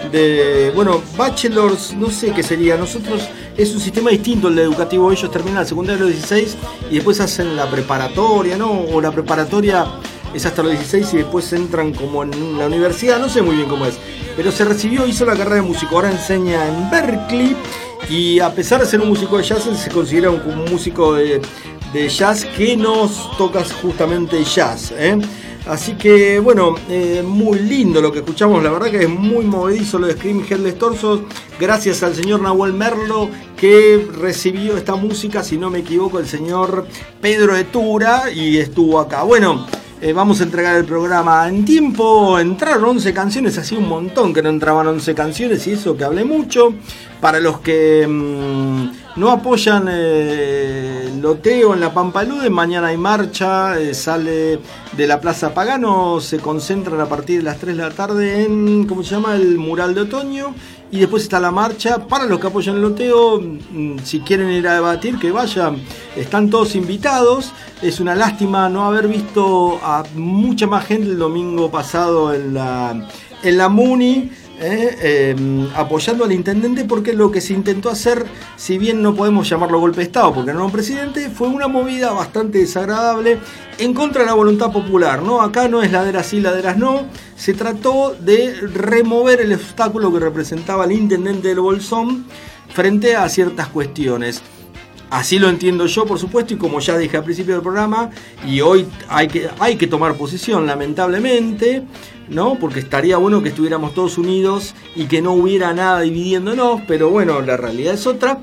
bachelors, no sé qué sería. Nosotros es un sistema distinto el educativo. Ellos terminan el secundario a los 16 y después hacen la preparatoria, ¿no? O la preparatoria es hasta los 16 y después entran como en la universidad, no sé muy bien cómo es. Pero se recibió, hizo la carrera de músico, ahora enseña en Berkeley y a pesar de ser un músico de jazz, él se considera un músico de jazz que nos toca justamente jazz, Así que muy lindo lo que escuchamos, la verdad que es muy movedizo lo de Screaming Headless Torsos, gracias al señor Nahuel Merlo que recibió esta música, si no me equivoco, el señor Pedro Etura y estuvo acá. Vamos a entregar el programa en tiempo. Entraron 11 canciones, hacía un montón que no entraban 11 canciones y eso que hablé mucho. Para los que no apoyan el loteo en la Pampalude, mañana hay marcha, sale de la Plaza Pagano, se concentran a partir de las 3 de la tarde en, el mural de otoño. Y después está la marcha. Para los que apoyan el loteo, si quieren ir a debatir, que vayan, están todos invitados. Es una lástima no haber visto a mucha más gente el domingo pasado en la Muni, apoyando al intendente, porque lo que se intentó hacer, si bien no podemos llamarlo golpe de Estado porque no era un presidente, fue una movida bastante desagradable en contra de la voluntad popular, ¿no? Acá no es laderas sí, laderas no. Se trató de remover el obstáculo que representaba el intendente del Bolsón frente a ciertas cuestiones. Así lo entiendo yo, por supuesto, y como ya dije al principio del programa, y hoy hay que tomar posición, lamentablemente, ¿no? Porque estaría bueno que estuviéramos todos unidos y que no hubiera nada dividiéndonos, pero bueno, la realidad es otra.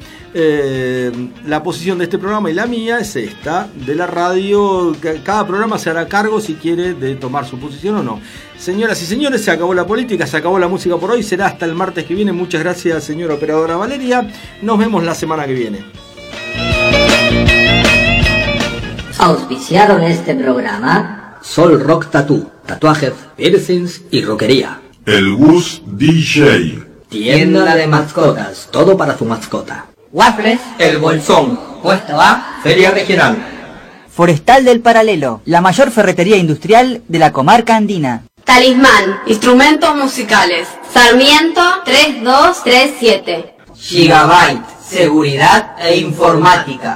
La posición de este programa y la mía es esta, de la radio. Cada programa se hará cargo si quiere de tomar su posición o no. Señoras y señores, se acabó la política, se acabó la música por hoy, será hasta el martes que viene. Muchas gracias, señora operadora Valeria, nos vemos la semana que viene. Auspiciaron este programa Sol Rock Tattoo, tatuajes, piercings y rockería. El Gus DJ. Tienda de mascotas, todo para su mascota. Waffles, El Bolsón, puesto A. Feria Regional. Forestal del Paralelo, la mayor ferretería industrial de la comarca andina. Talismán, instrumentos musicales. Sarmiento 3237. Gigabyte, seguridad e informática.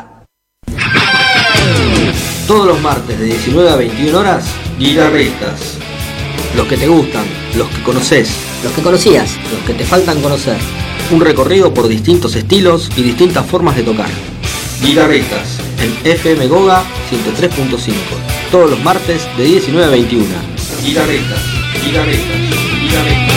Todos los martes de 19 a 21 horas, guitarristas. Los que te gustan, los que conoces, los que conocías, los que te faltan conocer. Un recorrido por distintos estilos y distintas formas de tocar. Guitarristas, en FM Goga 103.5. Todos los martes de 19 a 21. Guitarristas, guitarristas, guitarristas.